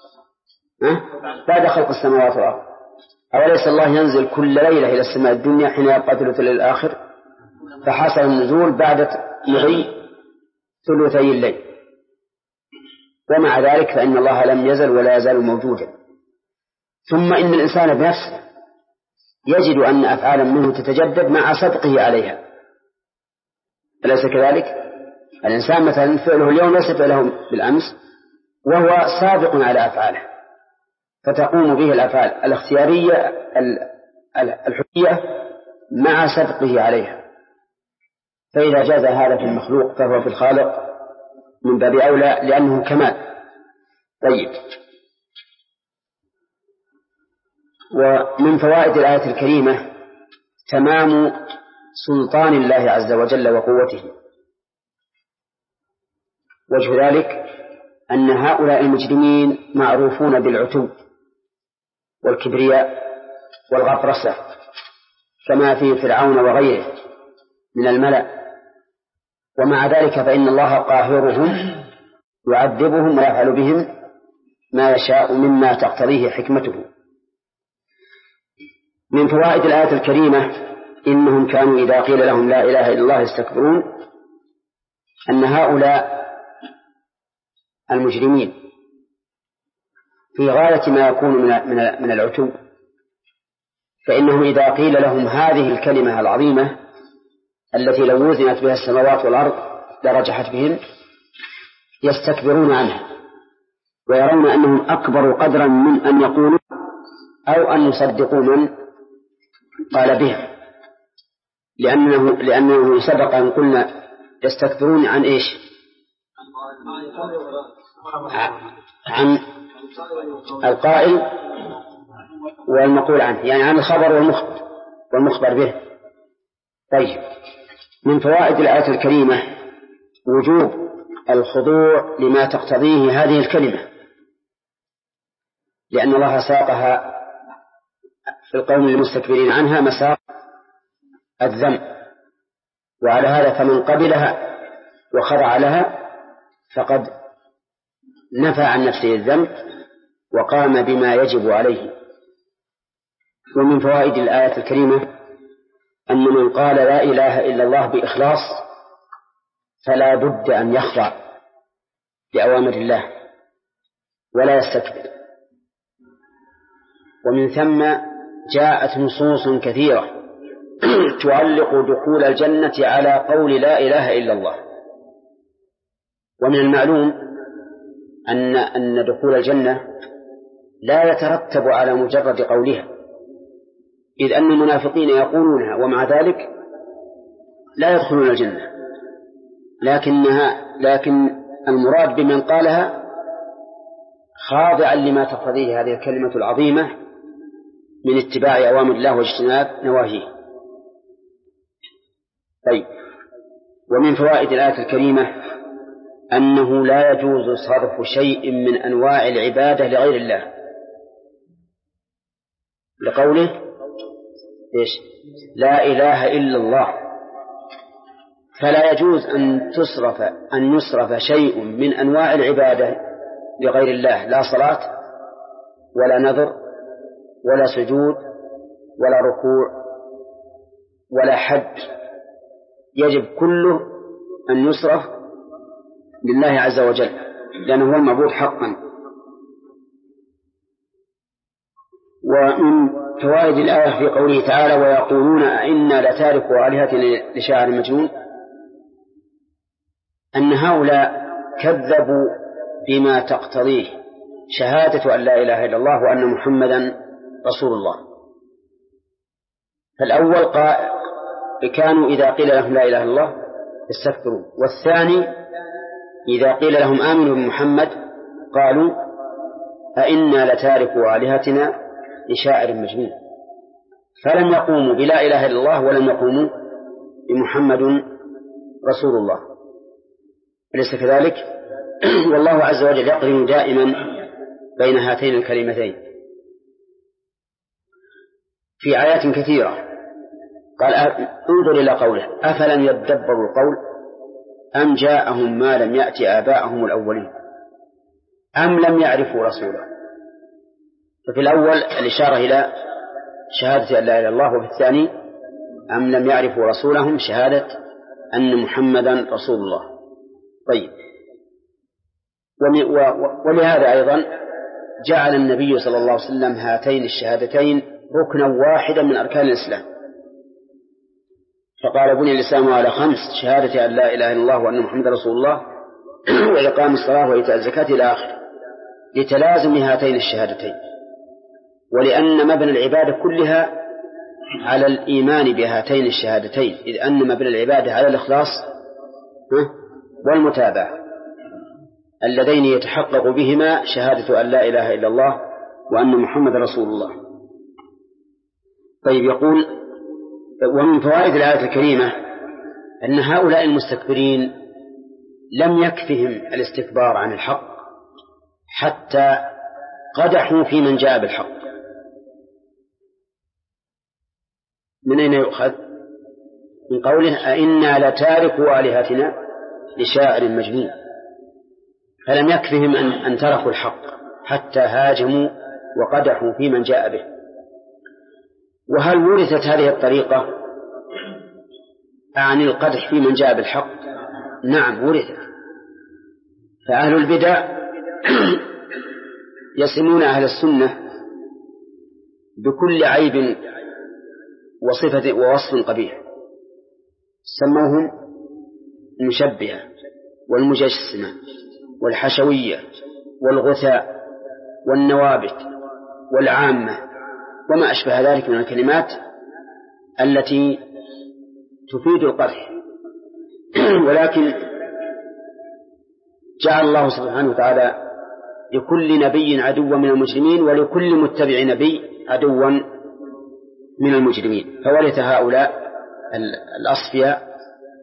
Speaker 1: بعد خلق السماوات والأرض؟ أوليس الله ينزل كل ليلة إلى السماء الدنيا حين يبقى ثلث الليل الآخر فحصل النزول بعد مضي ثلثي الليل؟ ومع ذلك فإن الله لم يزل ولا يزال موجودا. ثم إن الإنسان بنفسه يجد أن أفعالا منه تتجدد مع صدقه عليها، أليس كذلك؟ الإنسان مثلا فعله اليوم ليس فعله بالأمس، وهو سابق على أفعاله، فتقوم به الأفعال الاختيارية الحرية مع صدقه عليها. فإذا جاز هذا في المخلوق فهو في الخالق من باب أولى، لأنه كمال. طيب، ومن فوائد الآية الكريمة تمام سلطان الله عز وجل وقوته. وجه ذلك أن هؤلاء المجرمين معروفون بالعتو والكبرياء والغطرسة كما في فرعون وغيره من الملأ، ومع ذلك فإن الله قاهرهم يعذبهم ويفعل بهم ما يشاء مما تقتضيه حكمته. من فوائد الآية الكريمة إنهم كانوا إذا قيل لهم لا إله إلا الله يستكبرون، أن هؤلاء المجرمين في غاية ما يكون من العتو، فإنهم إذا قيل لهم هذه الكلمة العظيمة التي لو وزنت بها السماوات والأرض لرجحت بهم يستكبرون عنها، ويرون أنهم أكبر قدرا من أن يقولوا أو أن يصدقوا من قال بها، لأنه سبق أن قلنا يستكبرون عن إيش؟ عن القائل والمقول عنه، يعني عن الخبر والمخبر به. طيب، من فوائد الآية الكريمة وجوب الخضوع لما تقتضيه هذه الكلمة، لأن الله ساقها في القوم المستكبرين عنها مساق الذنب، وعلى هذا فمن قبلها وخضع لها فقد نفى عن نفسه الذنب وقام بما يجب عليه. ومن فوائد الآية الكريمة أن من قال لا إله إلا الله بإخلاص فلا بد أن يخضع بأوامر الله ولا يستكبر. ومن ثم جاءت نصوص كثيرة تعلق دخول الجنة على قول لا إله إلا الله. ومن المعلوم أن دخول الجنة لا يترتب على مجرد قولها، إذ أن المنافقين يقولونها ومع ذلك لا يدخلون الجنة، لكن المراد بمن قالها خاضعا لما تقتضيه هذه الكلمة العظيمة من اتباع أوامر الله واجتناب نواهيه. طيب، ومن فوائد الآية الكريمة أنه لا يجوز صرف شيء من أنواع العبادة لغير الله، لقوله إيش؟ لا إله إلا الله. فلا يجوز أن يصرف شيء من أنواع العبادة لغير الله، لا صلاة ولا نذر ولا سجود ولا ركوع ولا حج، يجب كله أن يصرف لله عز وجل، لأنه هو المعبود حقا. ومن فوائد الآية في قوله تعالى ويقولون أئنا لتاركوا آلهتنا لشاعر مجنون، أن هؤلاء كذبوا بما تقتضيه شهادة أن لا إله إلا الله وأن محمدا رسول الله. فالأول كانوا إذا قيل لهم لا إله إلا الله يستكبرون، والثاني إذا قيل لهم آمنوا بمحمد قالوا أئنا لتاركوا آلهتنا لشاعر مجنون، فلم يقوموا بلا إله إلا الله ولم يقوموا بمحمد رسول الله. أليس كذلك؟ والله عز وجل يقرن دائما بين هاتين الكلمتين في آيات كثيرة. قال انظر إلى قوله أفلم يدبروا القول أم جاءهم ما لم يأتي آباءهم الأولين أم لم يعرفوا رسوله. ففي الأول الإشارة إلى شهادة أن لا إله إلا الله، وفي الثاني أم لم يعرفوا رسولهم شهادة أن محمدا رسول الله. طيب، ولهذا أيضا جعل النبي صلى الله عليه وسلم هاتين الشهادتين ركنا واحدا من أركان الإسلام، فقال بني الإسلام على 5: شهادة أن لا إله إلا الله وأن محمدا رسول الله وإقام الصلاة وإيتاء الزكاة إلى آخره، لتلازم هاتين الشهادتين، ولأن مبنى العبادة كلها على الإيمان بهاتين الشهادتين، إذ أن مبنى العبادة على الإخلاص والمتابعة اللذين يتحقق بهما شهادة أن لا إله إلا الله وأن محمد رسول الله. طيب، يقول ومن فوائد الآية الكريمة أن هؤلاء المستكبرين لم يكفهم الاستكبار عن الحق حتى قدحوا في من جاء بالحق. من أين يؤخذ؟ من قوله أئنا لتاركوا آلهتنا لشاعر مجنون. فلم يكفهم أن تركوا الحق حتى هاجموا وقدحوا في من جاء به. وهل ورثت هذه الطريقة عن القدح في من جاء بالحق؟ نعم ورثت. فأهل البدع يسمون أهل السنة بكل عيب وصفة ووصف قبيح، سموهم المشبهة والمجسمة والحشوية والغثاء والنوابت والعامة وما أشبه ذلك من الكلمات التي تفيد القدح. ولكن جعل الله سبحانه وتعالى لكل نبي عدوا من المجرمين ولكل متبع نبي عدوا من المجرمين، فورث هؤلاء الأصفياء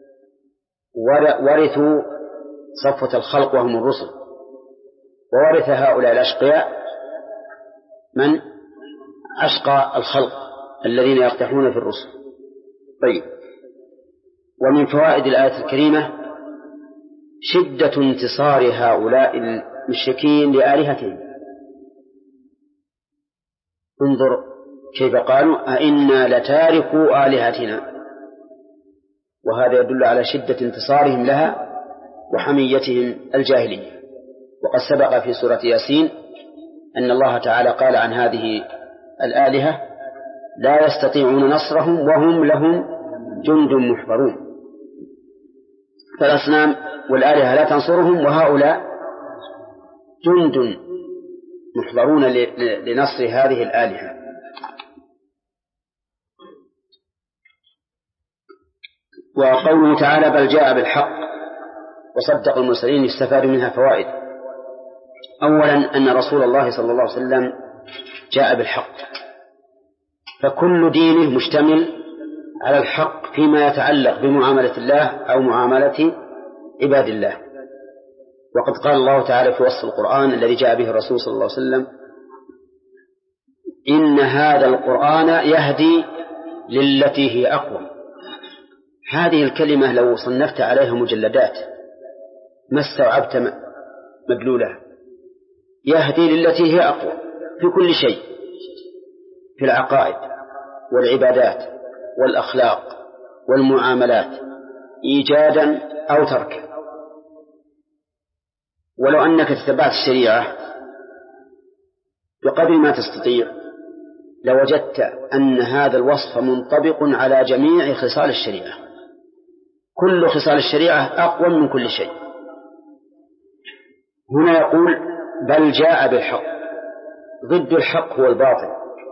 Speaker 1: ورثوا صفوة الخلق وهم الرسل، وورث هؤلاء الأشقياء من أشقى الخلق الذين يقتحون في الرسل. طيب، ومن فوائد الآية الكريمة شدة انتصار هؤلاء المشركين لآلهتهم. انظر كيف قالوا أئنا لتاركوا آلهتنا، وهذا يدل على شدة انتصارهم لها وحميتهم الجاهلية. وقد سبق في سورة ياسين أن الله تعالى قال عن هذه الآلهة لا يستطيعون نصرهم وهم لهم جند محضرون. فالأصنام والآلهة لا تنصرهم وهؤلاء جند محضرون لنصر هذه الآلهة. وقوله تعالى بل جاء بالحق وصدق المرسلين يستفاد منها فوائد. أولا أن رسول الله صلى الله عليه وسلم جاء بالحق، فكل دينه مشتمل على الحق فيما يتعلق بمعاملة الله أو معاملة عباد الله. وقد قال الله تعالى في وصف القرآن الذي جاء به الرسول صلى الله عليه وسلم: إن هذا القرآن يهدي للتي هي أقوم. هذه الكلمة لو صنفت عليها مجلدات ما استوعبت مدلولها. يهدي للتي هي أقوم في كل شيء، في العقائد والعبادات والأخلاق والمعاملات، إيجادا أو تركا. ولو أنك تتبعت الشريعة بقدر ما تستطيع لوجدت أن هذا الوصف منطبق على جميع خصال الشريعة. كل خصال الشريعة أقوى من كل شيء. هنا يقول: بل جاء بالحق. ضد الحق هو الباطل،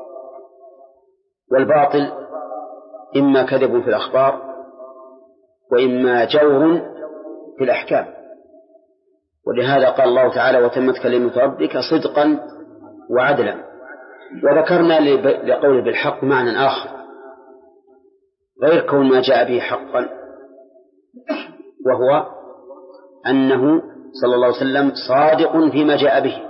Speaker 1: والباطل إما كذب في الأخبار وإما جور في الأحكام. ولهذا قال الله تعالى: وتمت كلمة ربك صدقا وعدلا. وذكرنا لقوله بالحق معنى آخر غير كون ما جاء به حقا، وهو أنه صلى الله عليه وسلم صادق فيما جاء به،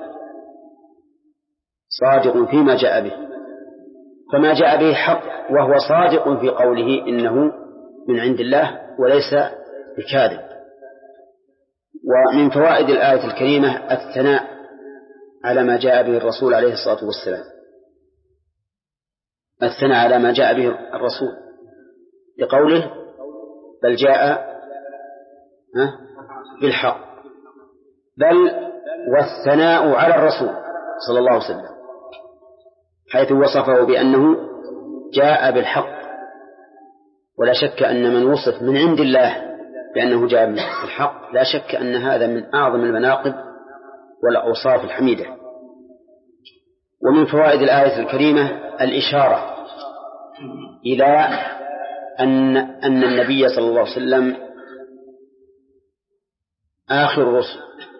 Speaker 1: صادق فيما جاء به. فما جاء به حق، وهو صادق في قوله إنه من عند الله وليس بكاذب. ومن فوائد الآية الكريمة الثناء على ما جاء به الرسول عليه الصلاة والسلام، الثناء على ما جاء به الرسول لقوله: بل جاء بالحق. بل والثناء على الرسول صلى الله عليه وسلم، حيث وصفه بأنه جاء بالحق. ولا شك أن من وصف من عند الله بأنه جاء بالحق لا شك أن هذا من أعظم المناقب والأوصاف الحميدة. ومن فوائد الآية الكريمة الإشارة إلى أن النبي صلى الله عليه وسلم آخر الرسل،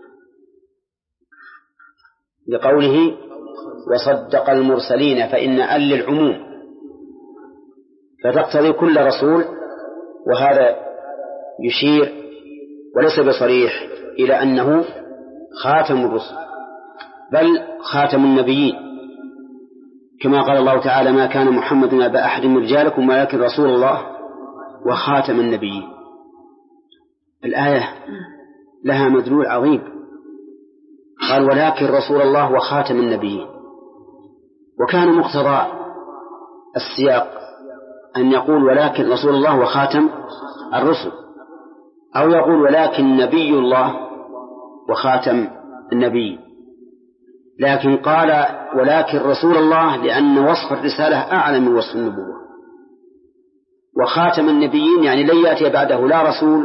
Speaker 1: لقوله: وصدق المرسلين، فإن أل للعموم فتقتضي كل رسول. وهذا يشير وليس بصريح إلى أنه خاتم الرسل، بل خاتم النبيين، كما قال الله تعالى: ما كان محمد أبا أحد من رجالكم ولكن رسول الله وخاتم النبيين. الآية لها مدلول عظيم. قال: ولكن رسول الله وخاتم النبيين. وكان مقتضى السياق أن يقول: ولكن رسول الله وخاتم الرسل، أو يقول: ولكن نبي الله وخاتم النبي. لكن قال: ولكن رسول الله، لأن وصف الرسالة أعلى من وصف النبوة. وخاتم النبيين يعني لن يأتي بعده لا رسول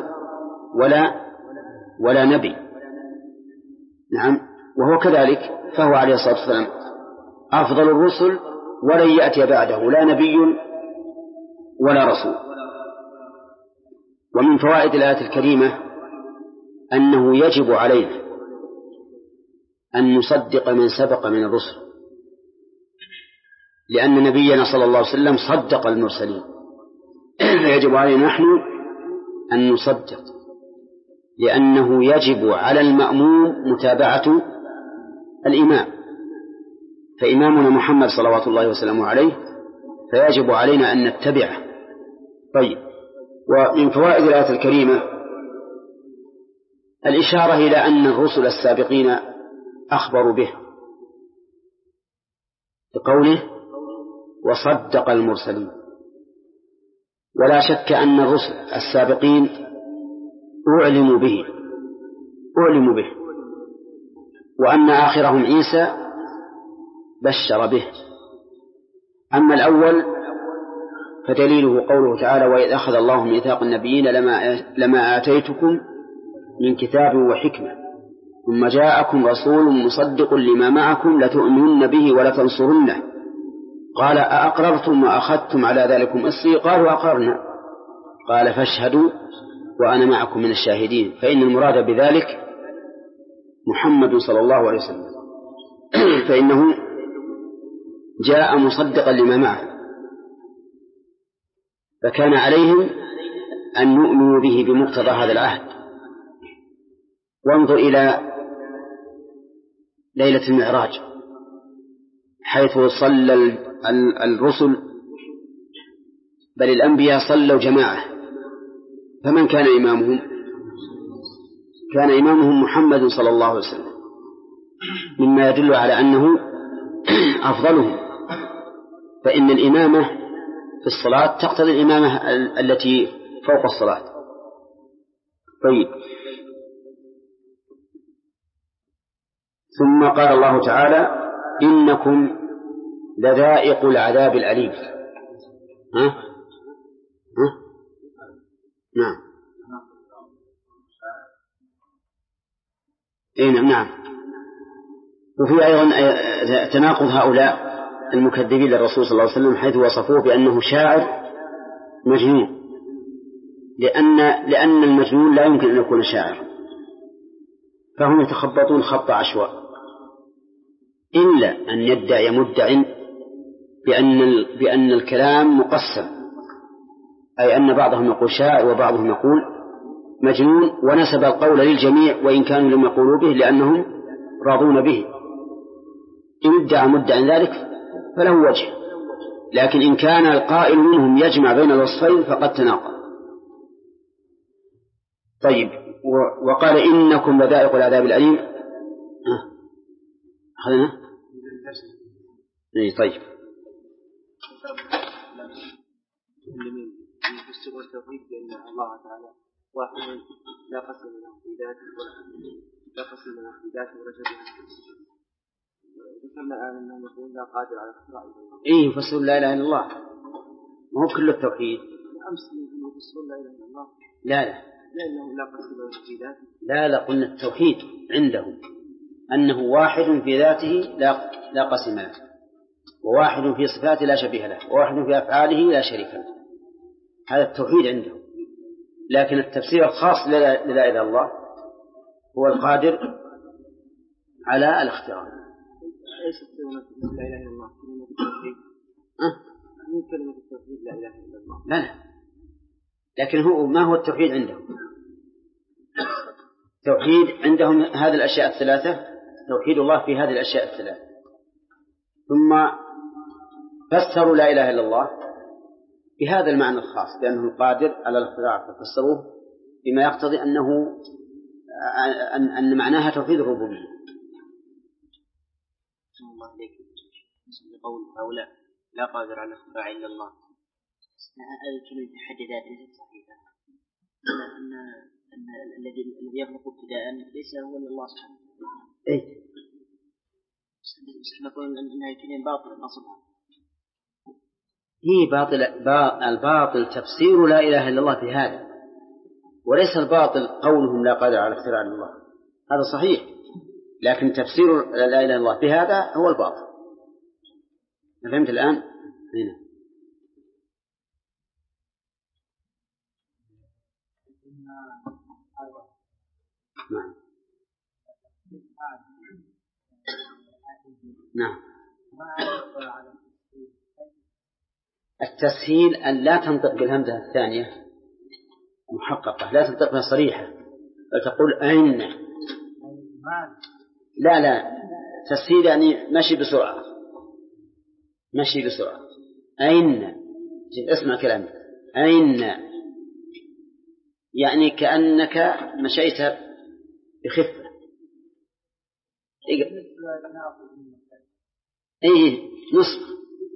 Speaker 1: ولا نبي. نعم، وهو كذلك، فهو عليه الصلاة والسلام أفضل الرسل، ولن يأتي بعده لا نبي ولا رسول. ومن فوائد الآية الكريمة أنه يجب علينا أن نصدق من سبق من الرسل، لأن نبينا صلى الله عليه وسلم صدق المرسلين، فيجب علينا نحن أن نصدق، لأنه يجب على المأموم متابعة الإمام، فإمامنا محمد صلوات الله وسلامه عليه، فيجب علينا أن نتبعه. طيب، ومن فوائد الآية الكريمة الإشارة إلى أن الرسل السابقين أخبروا به بقوله: وصدق المرسلين. ولا شك أن الرسل السابقين أعلموا به، وأن آخرهم عيسى بشر به. أما الأول فدليله قوله تعالى: وإذ أخذ الله ميثاق النبيين لما آتيتكم من كتاب وحكمة ثم جاءكم رسول مصدق لما معكم لتؤمنن به ولتنصرنه قال: أأقررتم وأخذتم على ذلكم إصري؟ قالوا: أقررنا. قال: فاشهدوا وأنا معكم من الشاهدين. فإن المراد بذلك محمد صلى الله عليه وسلم، فإنه جاء مصدقا لما معه. فكان عليهم أن يؤمنوا به بمقتضى هذا العهد. وانظر إلى ليلة المعراج حيث صلى الرسل بل الأنبياء صلوا جماعة، فمن كان إمامهم؟ كان إمامهم محمد صلى الله عليه وسلم، مما يدل على أنه أفضلهم، فإن الإمامة في الصلاة تقتضي الإمامة التي فوق الصلاة. طيب، ثم قال الله تعالى إنكم لذائق العذاب الأليم. نعم. نعم. وفي أيضا تناقض هؤلاء المكذبين للرسول صلى الله عليه وسلم حيث وصفوه بأنه شاعر مجنون، لأن المجنون لا يمكن أن يكون شاعر، فهم يتخبطون خط عشواء، إلا أن يدعي مدع بأن الكلام مقسم، أي أن بعضهم يقول شاعر وبعضهم يقول مجنون، ونسب القول للجميع وإن كانوا لم يقولوا به لأنهم راضون به. إن ادعى مدع ذلك فله وجه، لكن إن كان القائل منهم يجمع بين الوصفين فقد تناقض. طيب، وقال إنكم لذائق العذاب الأليم. أخذنا؟ طيب،
Speaker 3: يفسر التوحيد بأن الله تعالى واحد لا قسم له في ذاته لا قسم له في ذاته ولا شبيه. ذكرنا الآن أنه يقول لا قادر على اختراع الله.
Speaker 1: يفسر لا إله إلا الله، ما هو كل التوحيد.
Speaker 3: أمس يفسر لا إله إلا الله.
Speaker 1: لا
Speaker 3: لأنه لا قسم له في ذاته.
Speaker 1: لا قلنا التوحيد عندهم أنه واحد في ذاته لا قسم له، وواحد في صفاته لا شبيه له، وواحد في أفعاله لا شريك له. هذا التوحيد عندهم. لكن التفسير الخاص لا إله إلا الله هو القادر على الاختراع.
Speaker 3: ليست كلمة لا إله إلا الله كلمة التوحيد. من كلمة التوحيد لا إله إلا الله.
Speaker 1: لا، لكن ما هو التوحيد عندهم؟ التوحيد عندهم هذه الأشياء الثلاثة، توحيد الله في هذه الأشياء الثلاثة. ثم فسروا لا إله إلا الله بهذا المعنى الخاص بأنه القادر على الاختراع، ففسروه بما يقتضي أن معناها توحيد الربوبية.
Speaker 3: الله عليك قول هؤلاء لا قادر على الاختراع إلا الله، هذه الكلمة بحد ذاتها ليست صحيحة، أن الذي يخلق ابتداء ليس هو الله سبحانه وتعالى. نقول أنها كلمة باطلة نصبها.
Speaker 1: هي الباطل تفسير لا إله إلا الله في هذا، وليس الباطل قولهم لا قادر على اختراع إلا الله، هذا صحيح، لكن تفسير لا إله إلا الله في هذا هو الباطل. فهمت الآن؟ هنا نعم. التسهيل أن لا تنطق بالهمزة الثانية محققة، لا تنطق بها صريحة، بل تقول أين. لا تسهيل يعني مشي بسرعة. أين، اسمع كلامي، أين يعني كأنك مشيت بخفة. نصف.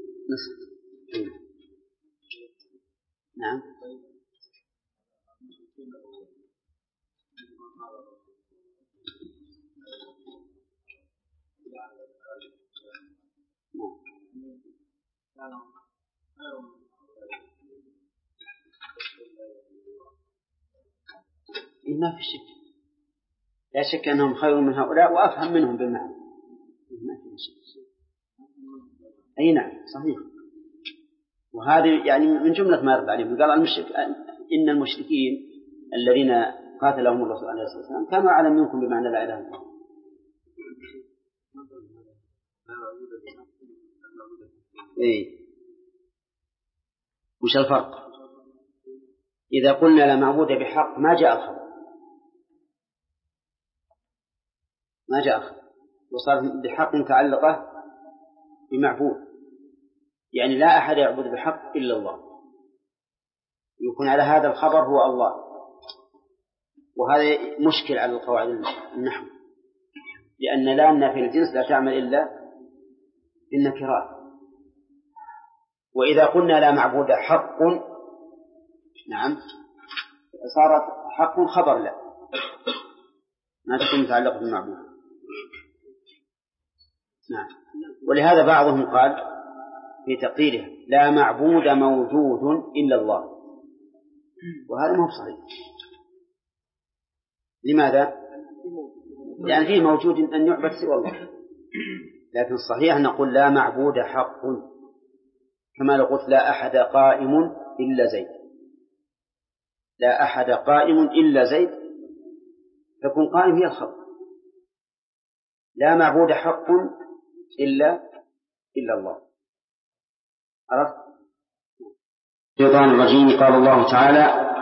Speaker 1: نعم. ما في شك، لا شك أنهم خير من هؤلاء وأفهم منهم بالمعنى. ما في شك. أي نعم صحيح. وهذه يعني من جملة ما يرد عليهم. قال إن المشركين الذين قاتلهم الرسول عليه الصلاة والسلام كانوا أعلم منكم بمعنى لا إله إلا الله. وش الفرق؟ إذا قلنا لا معبود بحق ما جاء الخبر، ما جاء الخبر، وصار بحق متعلقة بمعبود، يعني لا أحد يعبد بحق إلا الله، يكون على هذا الخبر هو الله، وهذا مشكل على القواعد النحو، لأن لا النافية الجنس لا تعمل إلا بالنكرات. وإذا قلنا لا معبود حق، نعم، صارت حق خبر لا، ما تكون متعلقة بالمعبود. نعم. ولهذا بعضهم قال في تقديره لا معبود موجود إلا الله، وهذا ما هو صحيح. لماذا؟ لأن فيه موجود أن يعبد سوى الله، لكن الصحيح أن نقول لا معبود حق، كما لو قلت لا أحد قائم إلا زيد، لا أحد قائم إلا زيد، تكون قائم هي الخبر. لا معبود حق إلا الله. عرفت؟ الشيطان الرجيم. قال الله تعالى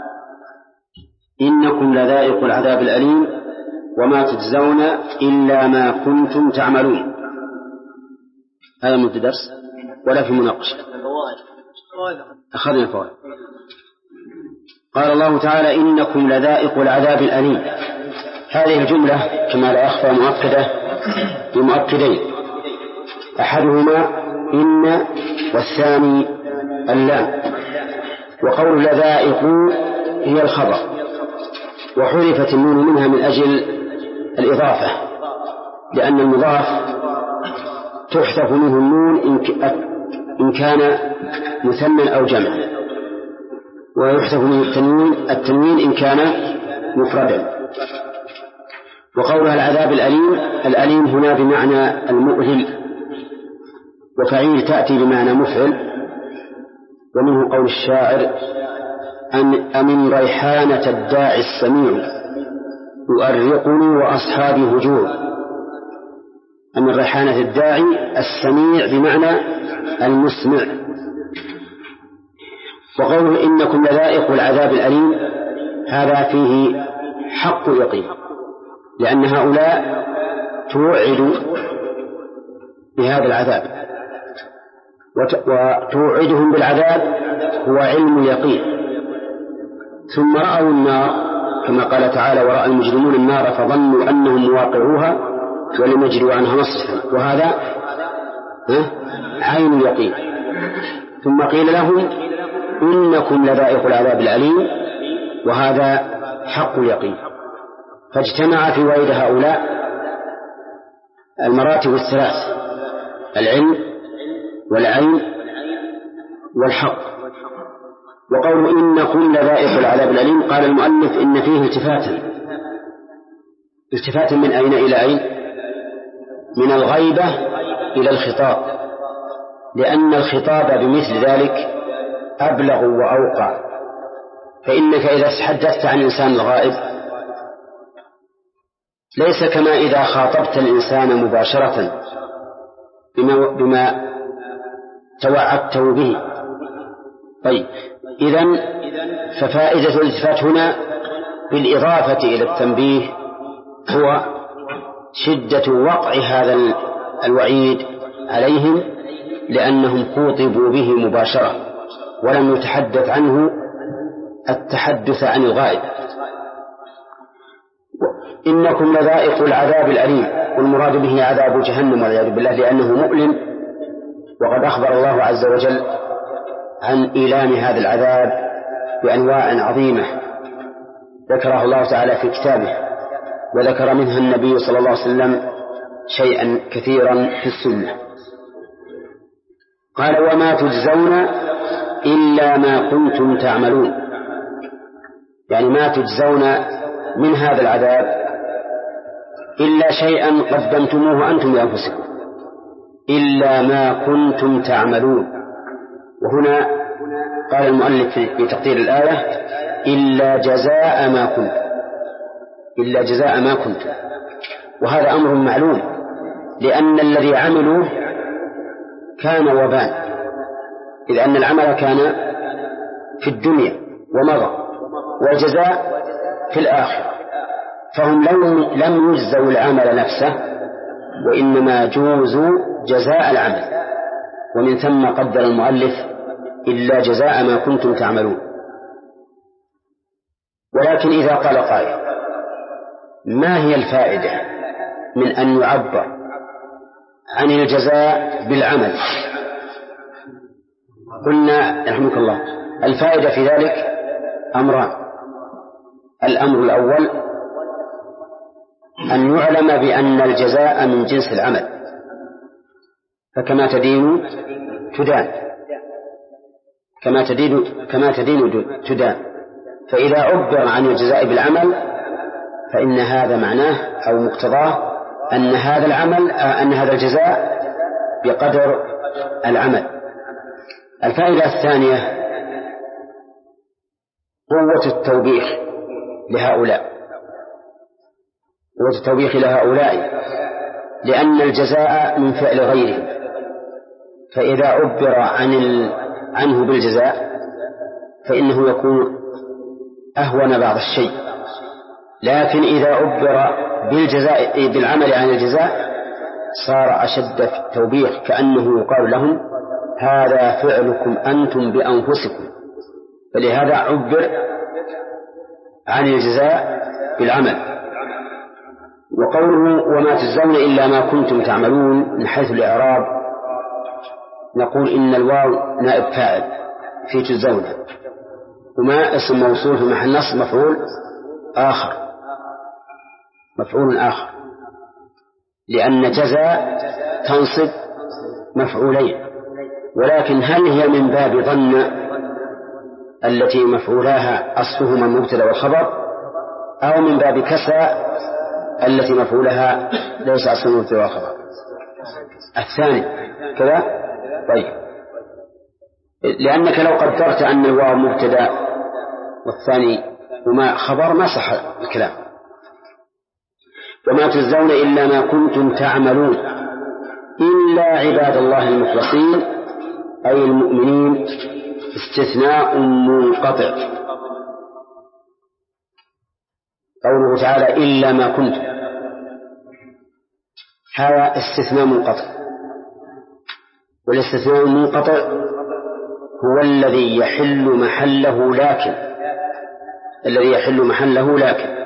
Speaker 1: إنكم لذائق العذاب الأليم وما تجزون إلا ما كنتم تعملون. هذا مد درس ولا في مناقشة؟ أخذنا فوائد. قال الله تعالى إنكم لذائق العذاب الأليم. هذه الجملة كما لا يخفى مؤكدة بمؤكدين، أحدهما إن والثاني اللام. وقول لذائق هي الخبر، وحذفت النون منها من أجل الإضافة، لأن المضاف تحذف منه النون إن كان مثنى أو جمع، ويحذف منه التنوين إن كان مفردا. وقولها العذاب الأليم، الأليم هنا بمعنى المؤلم، وفعيل تأتي بمعنى مفعل. ومنه قول الشاعر أمن ريحانة الداعي السميع يؤرقني وأصحابي هجور. أمن ريحانة الداعي السميع بمعنى المسمع. وقوله إنكم لذائق العذاب الأليم هذا فيه حق يقين، لأن هؤلاء توعدوا بهذا العذاب، وتوعدهم بالعذاب هو علم اليقين. ثم رأوا النار كما قال تعالى ورأى المجرمون النار فظنوا أنهم مواقعوها ولم يجدوا عنها مصرفا، وهذا عين اليقين. ثم قيل لهم إنكم لذائق العذاب الأليم، وهذا حق اليقين. فاجتمع في وعيد هؤلاء المراتب الثلاث: العلم والعين والحق. وقول إنكم لذائق العذاب الأليم قال المؤلف إن فيه التفاتا من أين إلى أين؟ من الغيبة إلى الخطاب، لأن الخطاب بمثل ذلك أبلغ وأوقع. فإنك إذا تحدثت عن الإنسان الغائب ليس كما إذا خاطبت الإنسان مباشرة بما توعدته به. طيب، إذن ففائدة الالتفات هنا بالإضافة إلى التنبيه هو شدة وقع هذا الوعيد عليهم، لأنهم خوطبوا به مباشرة ولم يتحدث عنه التحدث عن الغائب. إنكم لذائق العذاب الأليم، والمراد به عذاب جهنم والعياذ بالله، لأنه مؤلم، وقد أخبر الله عز وجل عن إيلام هذا العذاب بأنواع عظيمة ذكرها الله تعالى في كتابه، وذكر منها النبي صلى الله عليه وسلم شيئا كثيرا في السنة. قال وما تجزون إلا ما كنتم تعملون، يعني ما تجزون من هذا العذاب إلا شيئا قدمتموه أنتم لأنفسكم، إلا ما كنتم تعملون. وهنا قال المؤلف في تقدير الآية إلا جزاء ما كنتم، إلا جزاء ما كنتم، وهذا أمر معلوم، لأن الذي عملوه كان وبان، إذ أن العمل كان في الدنيا ومضى، والجزاء في الآخرة، فهم لم يجزوا العمل نفسه، وإنما جوزوا جزاء العمل، ومن ثم قدر المؤلف إلا جزاء ما كنتم تعملون. ولكن إذا قال قائل: ما هي الفائدة من أن يعبر عن الجزاء بالعمل؟ قلنا رحمك الله الفائدة في ذلك أمران: الأمر الأول أن يعلم بأن الجزاء من جنس العمل، فكما تدين تدان، كما تدين تدان. فإذا عبر عن الجزاء بالعمل فإن هذا معناه أو مقتضاه أن هذا الجزاء بقدر العمل. الفائدة الثانية قوة التوبيخ لهؤلاء، لأن الجزاء من فعل غيرهم، فإذا عبر عنه بالجزاء فإنه يكون أهون بعض الشيء، لكن إذا عبر بالعمل عن الجزاء صار أشد في التوبيخ، كأنه يقال لهم: هذا فعلكم أنتم بأنفسكم. فلهذا عبر عن الجزاء بالعمل. وقوله: وما تجزون إلا ما كنتم تعملون، من حيث الإعراب نقول إن الواو نائب فاعل في تجزون، وما اسم موصول في محل نصب مفعول آخر، لأن جزاء تنصب مفعولين. ولكن هل هي من باب ظن التي مفعولاها أصلهما المبتدأ والخبر، أو من باب كسى التي مفعولها ليس أصلهما المبتدأ والخبر؟ الثاني كذا. طيب، لأنك لو قدرت أن الواو مبتدأ والثاني وما خبر ما صح الكلام. وما تجزون إلا ما كنتم تعملون إلا عباد الله المخلصين، أي المؤمنين، استثناء منقطع. قوله تعالى إلا ما كنتم، هذا استثناء منقطع، والاستثناء المنقطع هو الذي يحل محله لكن.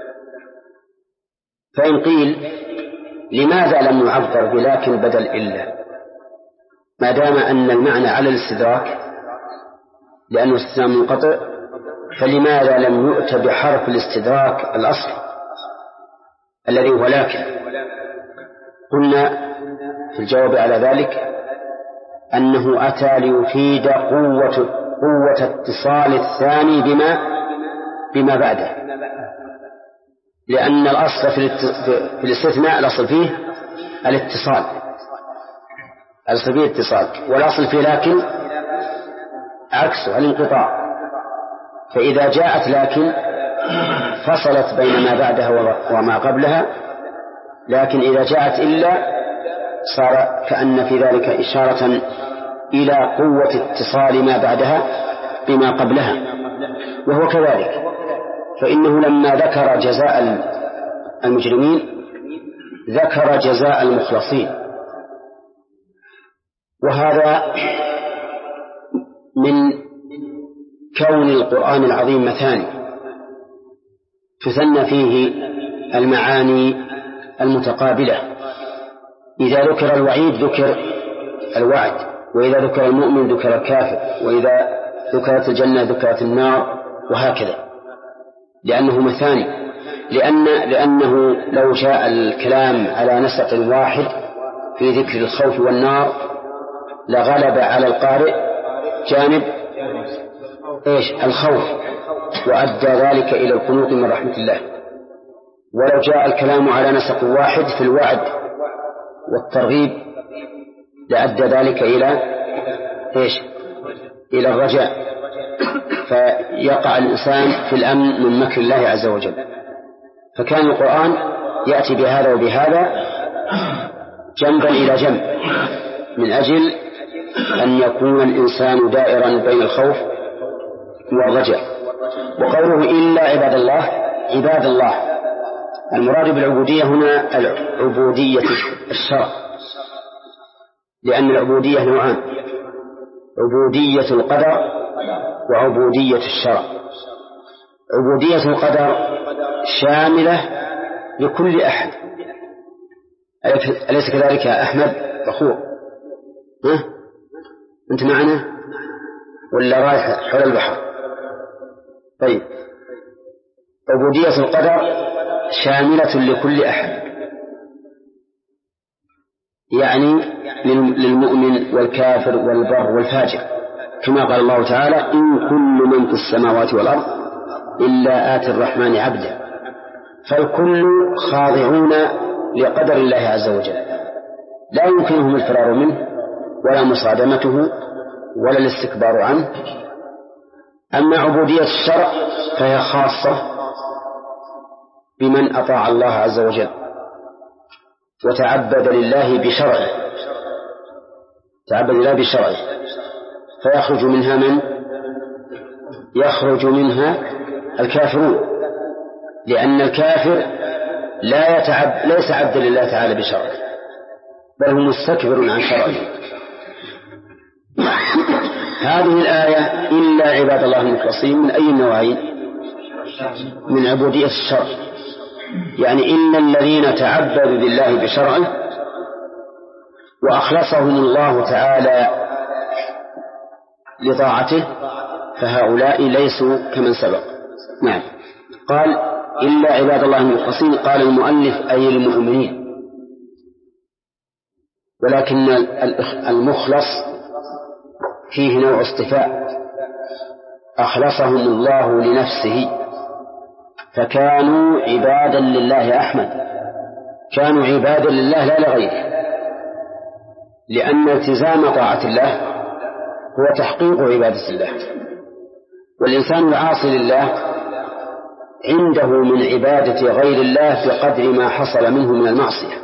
Speaker 1: فإن قيل لماذا لم يعبر بلكن بدل إلا، ما دام أن المعنى على الاستدراك لأنه استثناء منقطع، فلماذا لم يؤت بحرف الاستدراك الأصل الذي هو لكن؟ قلنا في الجواب على ذلك أنه أتى ليفيد قوة اتصال الثاني بما بعده، لأن الأصل في الاستثناء الأصل فيه الاتصال، والأصل فيه لكن عكسه الانقطاع. فإذا جاءت لكن فصلت بين ما بعدها وما قبلها، لكن إذا جاءت إلا صار كأن في ذلك إشارة إلى قوة اتصال ما بعدها بما قبلها. وهو كذلك، فإنه لما ذكر جزاء المجرمين ذكر جزاء المخلصين، وهذا من كون القرآن العظيم مثاني تثنى فيه المعاني المتقابلة. إذا ذكر الوعيد ذكر الوعد، وإذا ذكر المؤمن ذكر الكافر، وإذا ذكرت الجنة ذكرت النار، وهكذا، لأنه مثاني. لأنه لو جاء الكلام على نسق واحد في ذكر الخوف والنار لغلب على القارئ جانب الخوف، وأدى ذلك إلى القنوط من رحمة الله. ولو جاء الكلام على نسق واحد في الوعد والترغيب لأدى ذلك إلى الرجاء، فيقع الإنسان في الأمن من مكر الله عز وجل. فكان القرآن يأتي بهذا وبهذا جنبا إلى جنب، من أجل أن يكون الإنسان دائرا بين الخوف والرجع. وقوله إلا عباد الله المراد بالعبودية هنا العبودية الشرع، لأن العبودية نوعان: عبودية القدر وعبودية الشرع. عبودية القدر شاملة لكل أحد، أليس كذلك يا أحمد أخوه؟ أنت معنا ولا رايح حول البحر؟ طيب، عبودية القدر شاملة لكل أحد، يعني للمؤمن والكافر والبر والفاجر، كما قال الله تعالى: إن كل من في السماوات والأرض إلا آتي الرحمن عبدا. فالكل خاضعون لقدر الله عز وجل، لا يمكنهم الفرار منه ولا مصادمته ولا الاستكبار عنه. أما عبودية الشرع فهي خاصة بمن أطاع الله عز وجل وتعبد لله بشرعه، فيخرج منها من؟ يخرج منها الكافرون، لأن الكافر ليس عبدا لله تعالى بشرعه، بل هو مستكبر عن شرعه. هذه الآية إلا عباد الله المخلصين من أي النوعين؟ من عبودية الشرع، يعني إن الذين تعبدوا بالله بشرعه وأخلصهم الله تعالى لطاعته فهؤلاء ليسوا كمن سبق. نعم. قال إلا عباد الله المخلصين، قال المؤلف أي المؤمنين، ولكن المخلص فيه نوع اصطفاء، أخلصهم الله لنفسه فكانوا عبادا لله. يا أحمد، كانوا عبادا لله لا لغيره، لأن التزام طاعة الله هو تحقيق عبادة الله، والإنسان العاصي لله عنده من عبادة غير الله بقدر ما حصل منه من المعصية.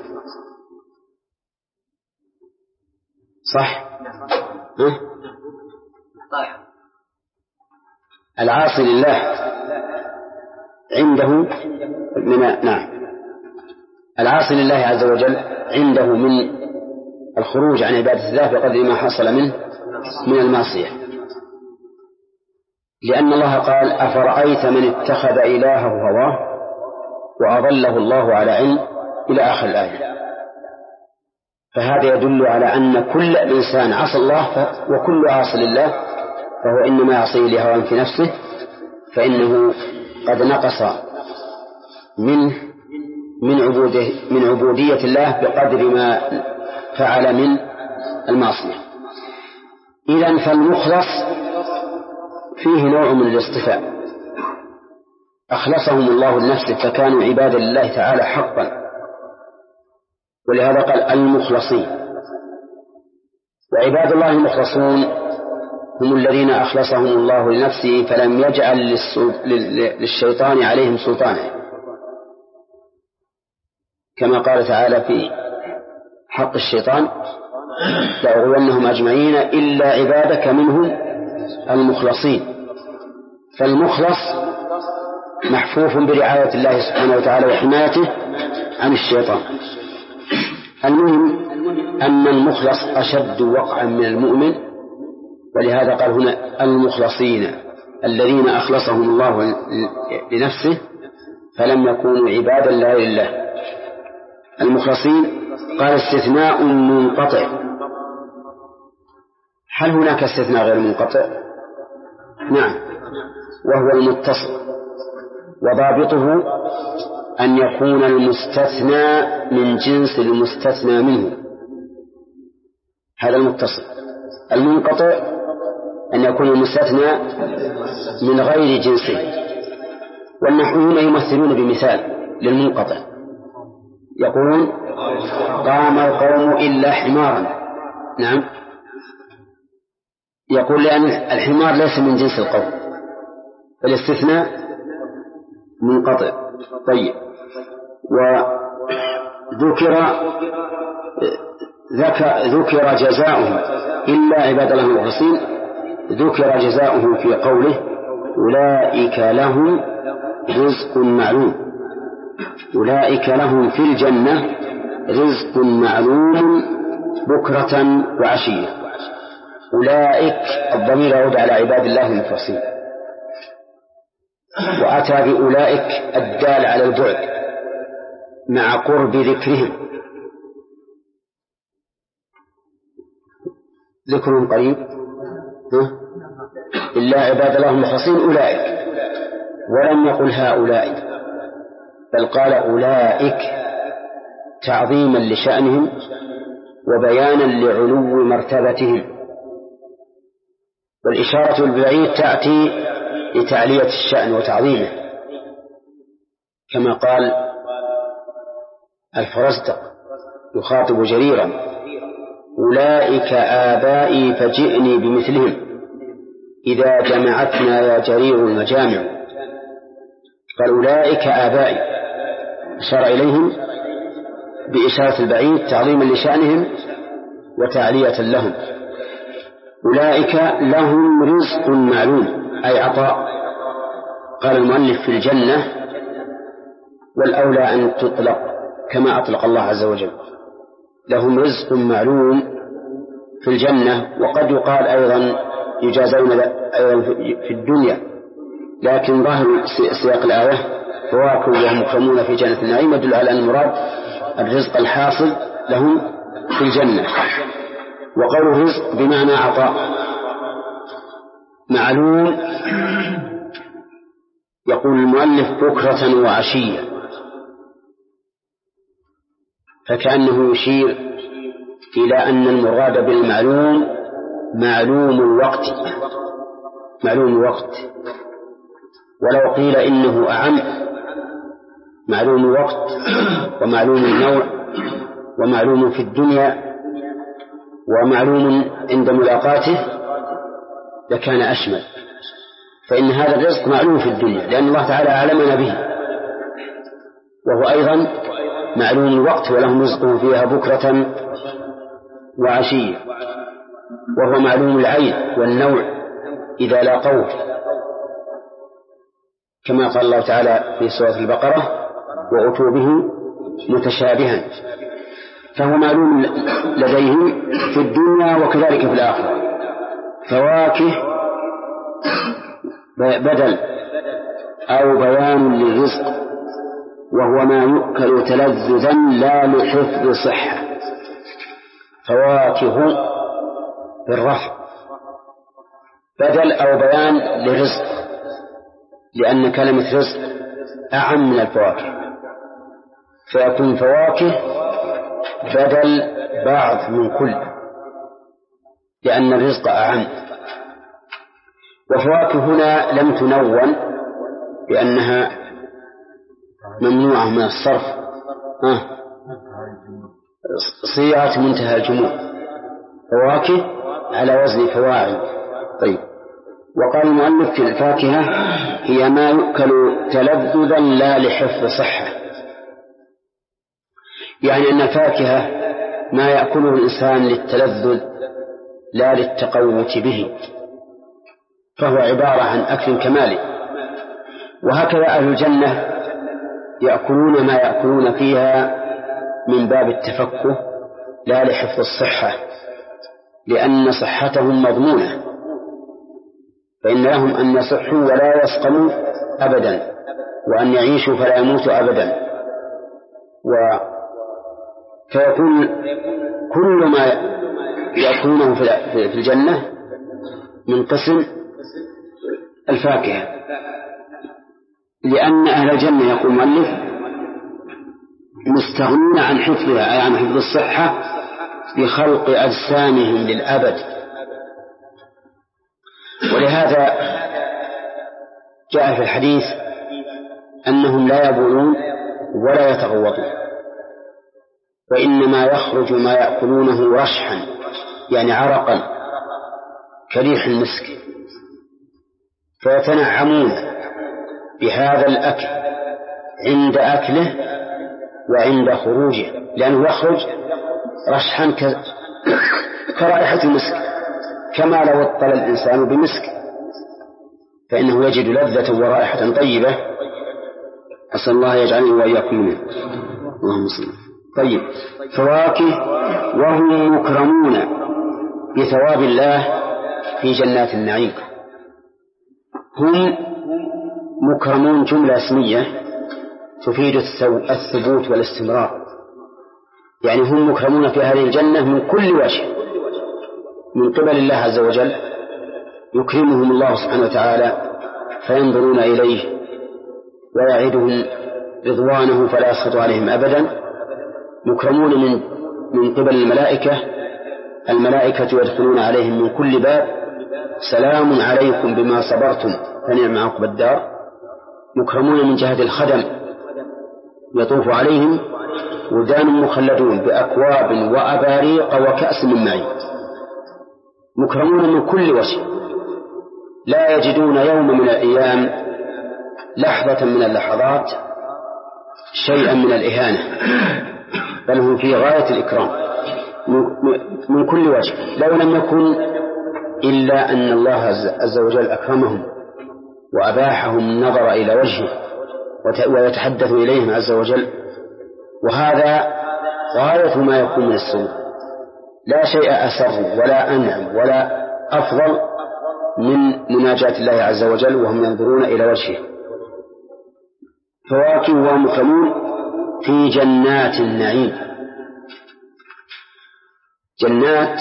Speaker 1: صح؟ العاصي لله عنده العاصي لله عز وجل عنده من الخروج عن عبادة الله بقدر ما حصل منه من المعصية، لأن الله قال: أفرأيت من اتخذ إلهه هواه وأضله الله على علم، إلى آخر الآية. فهذا يدل على أن كل إنسان عصى الله وكل عاصي لله فهو إنما يعصيه لهوى في نفسه، فإنه قد نقص من عبودية الله بقدر ما فعل من المعصية. إذن فالمخلص فيه نوع من الاصطفاء، أخلصهم الله لنفسه فكانوا عبادا لله تعالى حقا، ولهذا قال المخلصين. وعباد الله المخلصون هم الذين أخلصهم الله لنفسه فلم يجعل للشيطان عليهم سلطانا، كما قال تعالى في حق الشيطان: لأغوينهم أجمعين إلا عبادك منهم المخلصين. فالمخلص محفوف برعاية الله سبحانه وتعالى وحمايته عن الشيطان. المهم أن المخلص أشد وقعا من المؤمن، ولهذا قال هنا المخلصين الذين أخلصهم الله لنفسه فلم يكونوا عبادا لا لله. المخلصين قال استثناء منقطع. هل هناك استثناء غير منقطع؟ نعم، وهو المتصل، وضابطه أن يكون المستثنى من جنس المستثنى منه، هذا المتصل. المنقطع أن يكون المستثنى من غير جنسه. والنحويون يمثلون بمثال للمنقطع، يقولون: قام القوم إلا حمارا. نعم، يقول لأن الحمار ليس من جنس القوم، فالاستثناء منقطع. طيب، ذكر جزاؤهم إلا عباد الله المخلصين، ذكر جزاؤهم في قوله أولئك لهم رزق معلوم. أولئك لهم في الجنة رزق معلوم بكرة وعشية. أولئك الضمير يعود على عباد الله المخلصين، وأتى بأولئك الدال على البعد مع قرب ذكرهم، ذكرهم قريب إلا عباد الله المخلصين أولئك، ولم يقل هؤلاء بل قال أولئك تعظيما لشأنهم وبيانا لعلو مرتبتهم. والإشارة البعيد تأتي لتعلية الشأن وتعظيمه، كما قال الفرزدق يخاطب جريرا: أولئك آبائي فجئني بمثلهم إذا جمعتنا يا جرير المجامع. قال أولئك آبائي، أشار إليهم بإشارة البعيد تعظيما لشأنهم وتعلية لهم. أولئك لهم رزق معلوم أي عطاء. قال المؤلف في الجنة، والأولى أن تطلق كما أطلق الله عز وجل، لهم رزق معلوم في الجنة، وقد يقال أيضا يجازون أيضا في الدنيا، لكن ظاهر سياق الآية فواكه وهم مكرمون في جنة النعيم يدل على أن المراد الرزق الحاصل لهم في الجنة. وقول الرزق بمعنى عطاء معلوم. يقول المؤلف بكرة وعشية، فكأنه يشير إلى أن المراد بالمعلوم معلوم الوقت، معلوم الوقت. ولو قيل إنه أعم، معلوم الوقت ومعلوم النوع ومعلوم في الدنيا ومعلوم عند ملاقاته لكان أشمل، فإن هذا الرزق معلوم في الدنيا لأن الله تعالى أعلمنا به، وهو أيضا معلوم الوقت ولهم رزقه فيها بكرة وعشية، وهو معلوم العين والنوع إذا لاقوه، كما قال الله تعالى في سورة البقرة: وأتوا به متشابها. فهو معلوم لديهم في الدنيا وكذلك في الآخرة. فواكه بدل أو بيان للرزق، وهو ما يؤكل تلذذا لا لحفظ صحة. فواكه بالرفع بدل أو بيان للرزق، لأن كلمة رزق أعم من الفواكه، فيكون فواكه بدل بعض من كل، لأن الرزق أعم. وفواكه هنا لم تنون لأنها ممنوعة من الصرف، صيغة منتهى الجموع، فواكه على وزن فواعل. طيب، وقال المؤلف في الفاكهة هي ما يؤكل تلذذا لا لحفظ صحة، يعني أن الفاكهة ما يأكله الإنسان للتلذذ لا للتقوت به، فهو عبارة عن أكل كمالي. وهكذا أهل الجنة يأكلون ما يأكلون فيها من باب التفكه لا لحفظ الصحة، لأن صحتهم مضمونة، فإن لهم أن يصحوا ولا يسقموا أبدا، وأن يعيشوا فلا يموتوا أبدا. فيكون كل ما يأكلونه في الجنة من قسم الفاكهة، لأن أهل الجنة يقول المؤلف مستغنون عن حفظها، أي عن حفظ الصحة بخلق أجسامهم للأبد. ولهذا جاء في الحديث أنهم لا يبولون ولا يتغوطون، وإنما يخرج ما يأكلونه رشحا، يعني عرقا كريح المسك، فيتنعمون بهذا الأكل عند أكله وعند خروجه، لأنه يخرج رشحا كرائحة المسك، كما لو اطل الإنسان بمسك فإنه يجد لذة ورائحة طيبة. أسأل الله يجعلني وإياكم منه. اللهم صل. طيب، فواكه وهم مكرمون بثواب الله في جنات النعيم. هم مكرمون جملة اسمية تفيد الثبوت والاستمرار، يعني هم مكرمون في هذه الجنة من كل وجه من قبل الله عز وجل، يكرمهم الله سبحانه وتعالى فينظرون إليه ويعدهم رضوانه فلا يسخط عليهم أبدا. مكرمون من قبل الملائكة يدخلون عليهم من كل باب سلام عليكم بما صبرتم فنعم عقبى الدار. مكرمون من جهة الخدم، يطوف عليهم ولدان مخلدون بأكواب وأباريق وكأس من معين. مكرمون من كل وجه، لا يجدون يوم من الأيام لحظة من اللحظات شيئا من الإهانة، بل هم في غاية الإكرام من كل وجه. لو لم يكن إلا أن الله عز وجل أكرمهم وأباحهم النظر إلى وجهه ويتحدث إليهم عز وجل، وهذا غاية ما يكون من السوء. لا شيء أسر ولا أنعم ولا أفضل من مناجاة الله عز وجل وهم ينظرون إلى وجهه. فواكه ومكرمون في جنات النعيم. جنات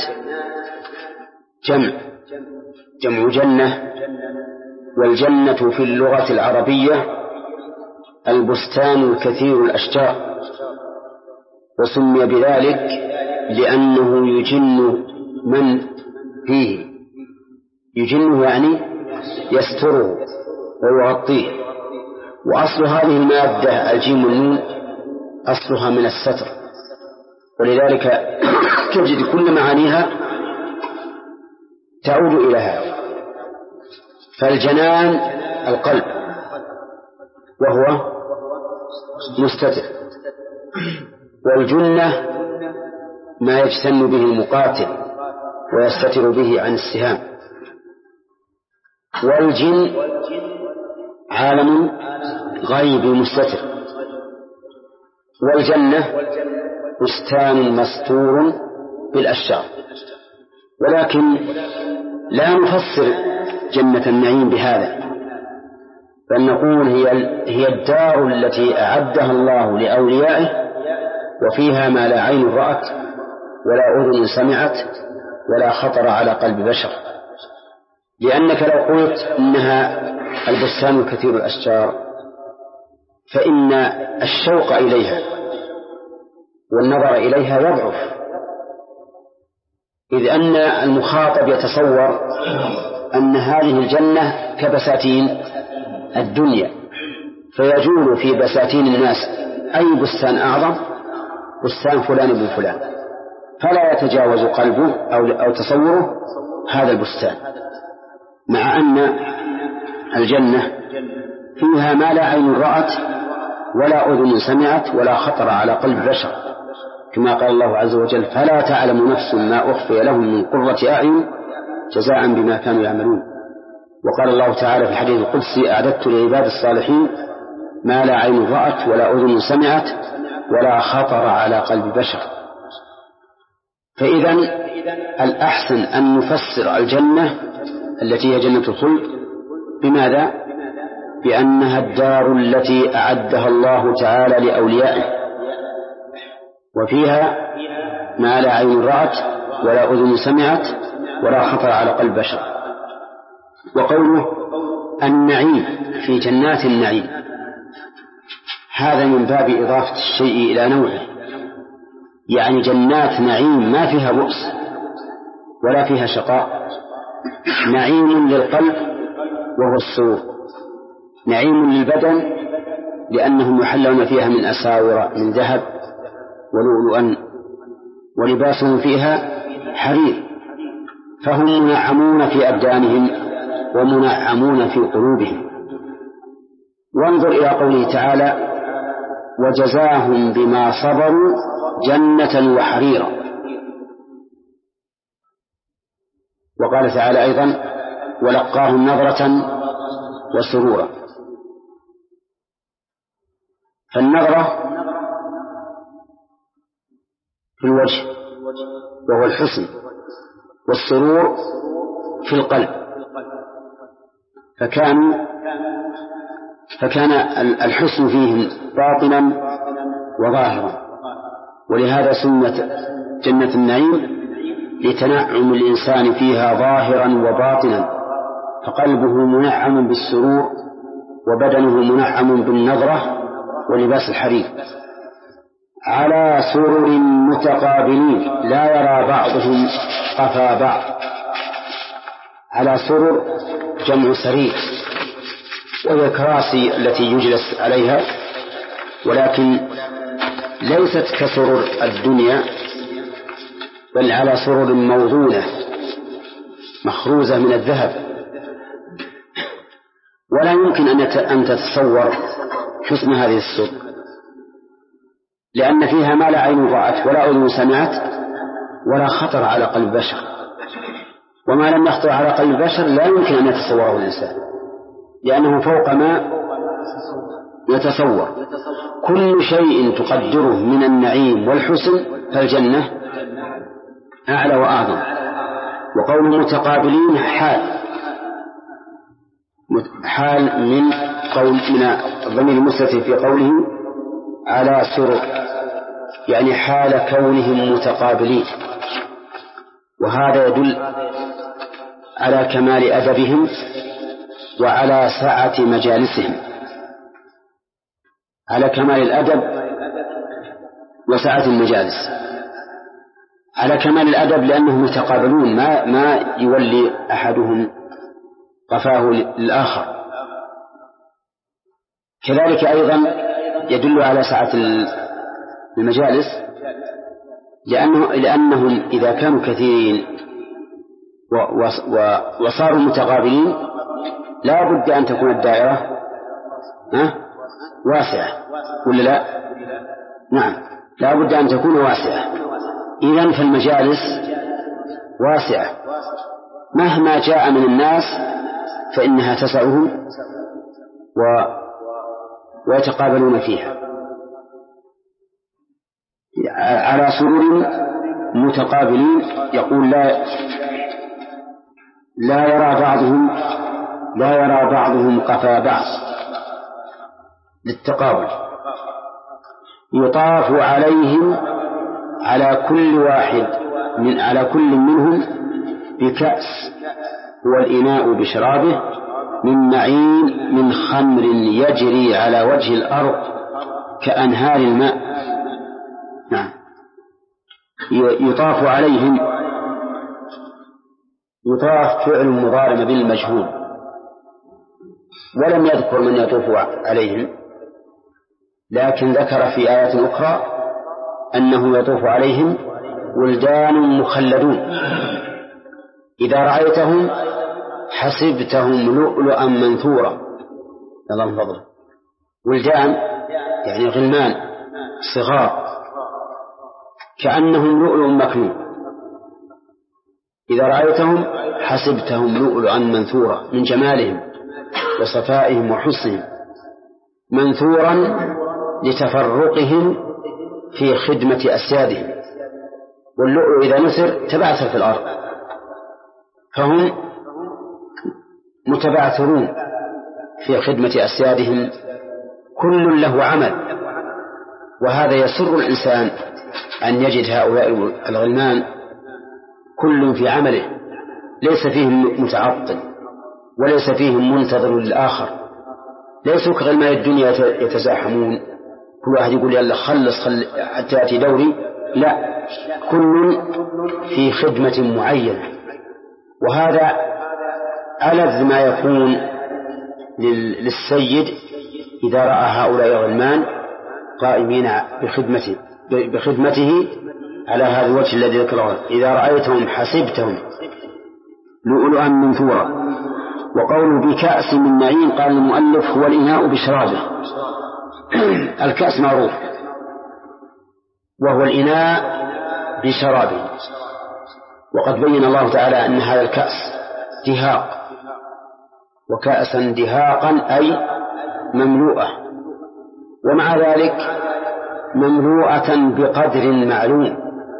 Speaker 1: جمع جنة، والجنة في اللغة العربية البستان الكثير الأشجار، وسمي بذلك لأنه يجن من فيه. يجنه يعني يستره ويغطيه. وأصل هذه المادة الجيم والنون أصلها من الستر، ولذلك تجد كل معانيها تعود إلى هذا. فالجنان القلب وهو مستتر، والجنة ما يجتن به المقاتل ويستتر به عن السهام. والجن عالم غيبي مستتر. والجنة بستان مستور بالأشجار. ولكن لا نفسر جنة النعيم بهذا، بل نقول هي الدار التي أعدها الله لأوليائه، وفيها ما لا عين رأت ولا أذن سمعت ولا خطر على قلب بشر. لأنك لو قلت إنها البستان الكثير الأشجار فإن الشوق إليها والنظر إليها يضعف، إذ أن المخاطب يتصور أن هذه الجنة كبساتين الدنيا، فيجول في بساتين الناس أي بستان أعظم، بستان فلان بن فلان، فلا يتجاوز قلبه أو تصوره هذا البستان، مع أن الجنة فيها ما لا عين رأت ولا أذن سمعت ولا خطر على قلب بشر، كما قال الله عز وجل: فلا تعلم نفس ما أخفي لهم من قرة أعين جزاء بما كانوا يعملون. وقال الله تعالى في الحديث القدسي: أعددت لعباد الصالحين ما لا عين رأت ولا أذن سمعت ولا خطر على قلب بشر. فإذا الأحسن أن نفسر الجنة التي هي جنة الخلد بماذا؟ بأنها الدار التي أعدها الله تعالى لأوليائه، وفيها ما لا عين رأت ولا أذن سمعت ولا خطر على قلب بشر. وقوله النعيم في جنات النعيم، هذا من باب إضافة الشيء إلى نوعه، يعني جنات نعيم ما فيها بؤس ولا فيها شقاء. نعيم للقلب وهو السرور، نعيم للبدن لأنهم يحلون فيها من أساور من ذهب ولؤلؤا ولباسهم فيها حرير، فهم منعمون في أبدانهم ومنعمون في قلوبهم. وانظر إلى قوله تعالى: وجزاهم بما صبروا جنة وحريرا. وقال تعالى أيضا: ولقاهم نظرة وسرورا. فالنظرة في الوجه وهو الحسن، والسرور في القلب. فكان الحسن فيهم باطنا وظاهرا، ولهذا سمت جنة النعيم لتنعم الإنسان فيها ظاهرا وباطنا، فقلبه منعم بالسرور وبدنه منعم بالنظرة ولباس الحرير، على سرر متقابلين لا يرى بعضهم قفا بعض. على سرر جمع سرير، وهي الكراسي التي يجلس عليها، ولكن ليست كسرر الدنيا، بل على سرر موضونة مخروزة من الذهب. ولا يمكن أن تتصور حسن هذه السرر، لأن فيها ما لا عين رأت ولا أذن سمعت ولا خطر على قلب بشر، وما لم يخطر على قلب بشر لا يمكن أن يتصوره الإنسان، لأنه فوق ما يتصور. كل شيء تقدره من النعيم والحسن فالجنة أعلى وأعظم. وقول متقابلين حال من الضمير المستتر في قوله على سرر، يعني حال كونهم متقابلين، وهذا يدل على كمال أدبهم وعلى سعة مجالسهم، على كمال الأدب وسعة المجالس. على كمال الأدب لأنهم متقابلون، ما يولي أحدهم قفاه للآخر. كذلك أيضا يدل على سعة المجالس، لأنهم إذا كانوا كثيرين وصاروا متقابلين لا بد أن تكون الدائرة واسعة، ولا لا؟ نعم، لا بد أن تكون واسعة. إذن فالمجالس واسعة، مهما جاء من الناس فإنها تسعهم ويتقابلون فيها. على سرور متقابلين يقول لا يرى بعضهم قفا بعض للتقابل. يطاف عليهم على كل منهم بكأس، هو الإناء بشرابه، من معين من خمر يجري على وجه الأرض كأنهار الماء. نعم. يطاف عليهم، يطاف فعل مضارع بالمجهول، ولم يذكر من يطوف عليهم، لكن ذكر في آيات أخرى أنه يطوف عليهم ولدان مخلدون إذا رأيتهم حسبتهم لؤلؤا منثورا. الله من فضله. ولدان يعني غلمان صغار كأنهم لؤلؤ مكنون، إذا رأيتهم حسبتهم لؤلؤا منثورا، من جمالهم وصفائهم وحسنهم، منثورا لتفرقهم في خدمة أسيادهم، واللؤلؤ إذا نثر تبعثر في الأرض، فهم متبعثرون في خدمة أسيادهم، كل له عمل. وهذا يسر الإنسان أن يجد هؤلاء الغلمان كل في عمله، ليس فيهم متعطل وليس فيهم منتظر للآخر، ليسوا كغلمان الدنيا يتزاحمون، كل واحد يقول يلا خلص حتى يأتي دوري، لا، كل في خدمة معينة. وهذا ألذ ما يكون للسيد إذا رأى هؤلاء الغلمان قائمين بخدمته على هذا الوجه الذي ذكره، إذا رأيتهم حسبتهم لؤلؤا منثورا. وقوله بكأس من معين قال المؤلف هو الإناء بشرابه. الكأس معروف وهو الإناء بشرابه، وقد بين الله تعالى أن هذا الكأس دهاق وكأسا دهاقا أي مملوءة، ومع ذلك مملوءة بقدر معلوم،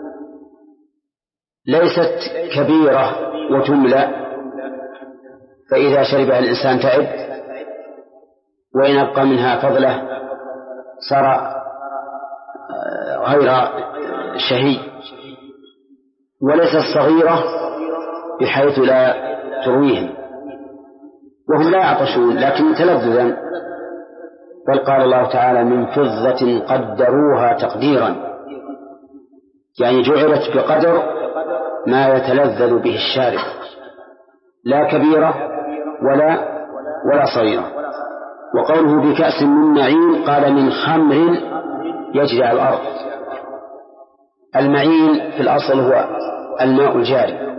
Speaker 1: ليست كبيرة وتملأ فإذا شربها الإنسان تعب وإن أبقى منها فضله صار غير شهي، وليست صغيرة بحيث لا ترويهم وهم لا يعطشون لكن تلذذا، بل قال الله تعالى من فضة قدروها تقديرا، يعني جعلت بقدر ما يتلذذ به الشارب، لا كبيرة ولا صغيرة. وقوله بكأس من معين قال من خمر يجري على الأرض. المعين في الأصل هو الماء الجاري،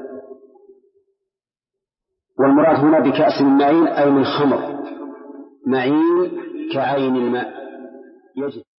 Speaker 1: والمراد هنا بكأس من معين أي من خمر معين كعين الماء يجري.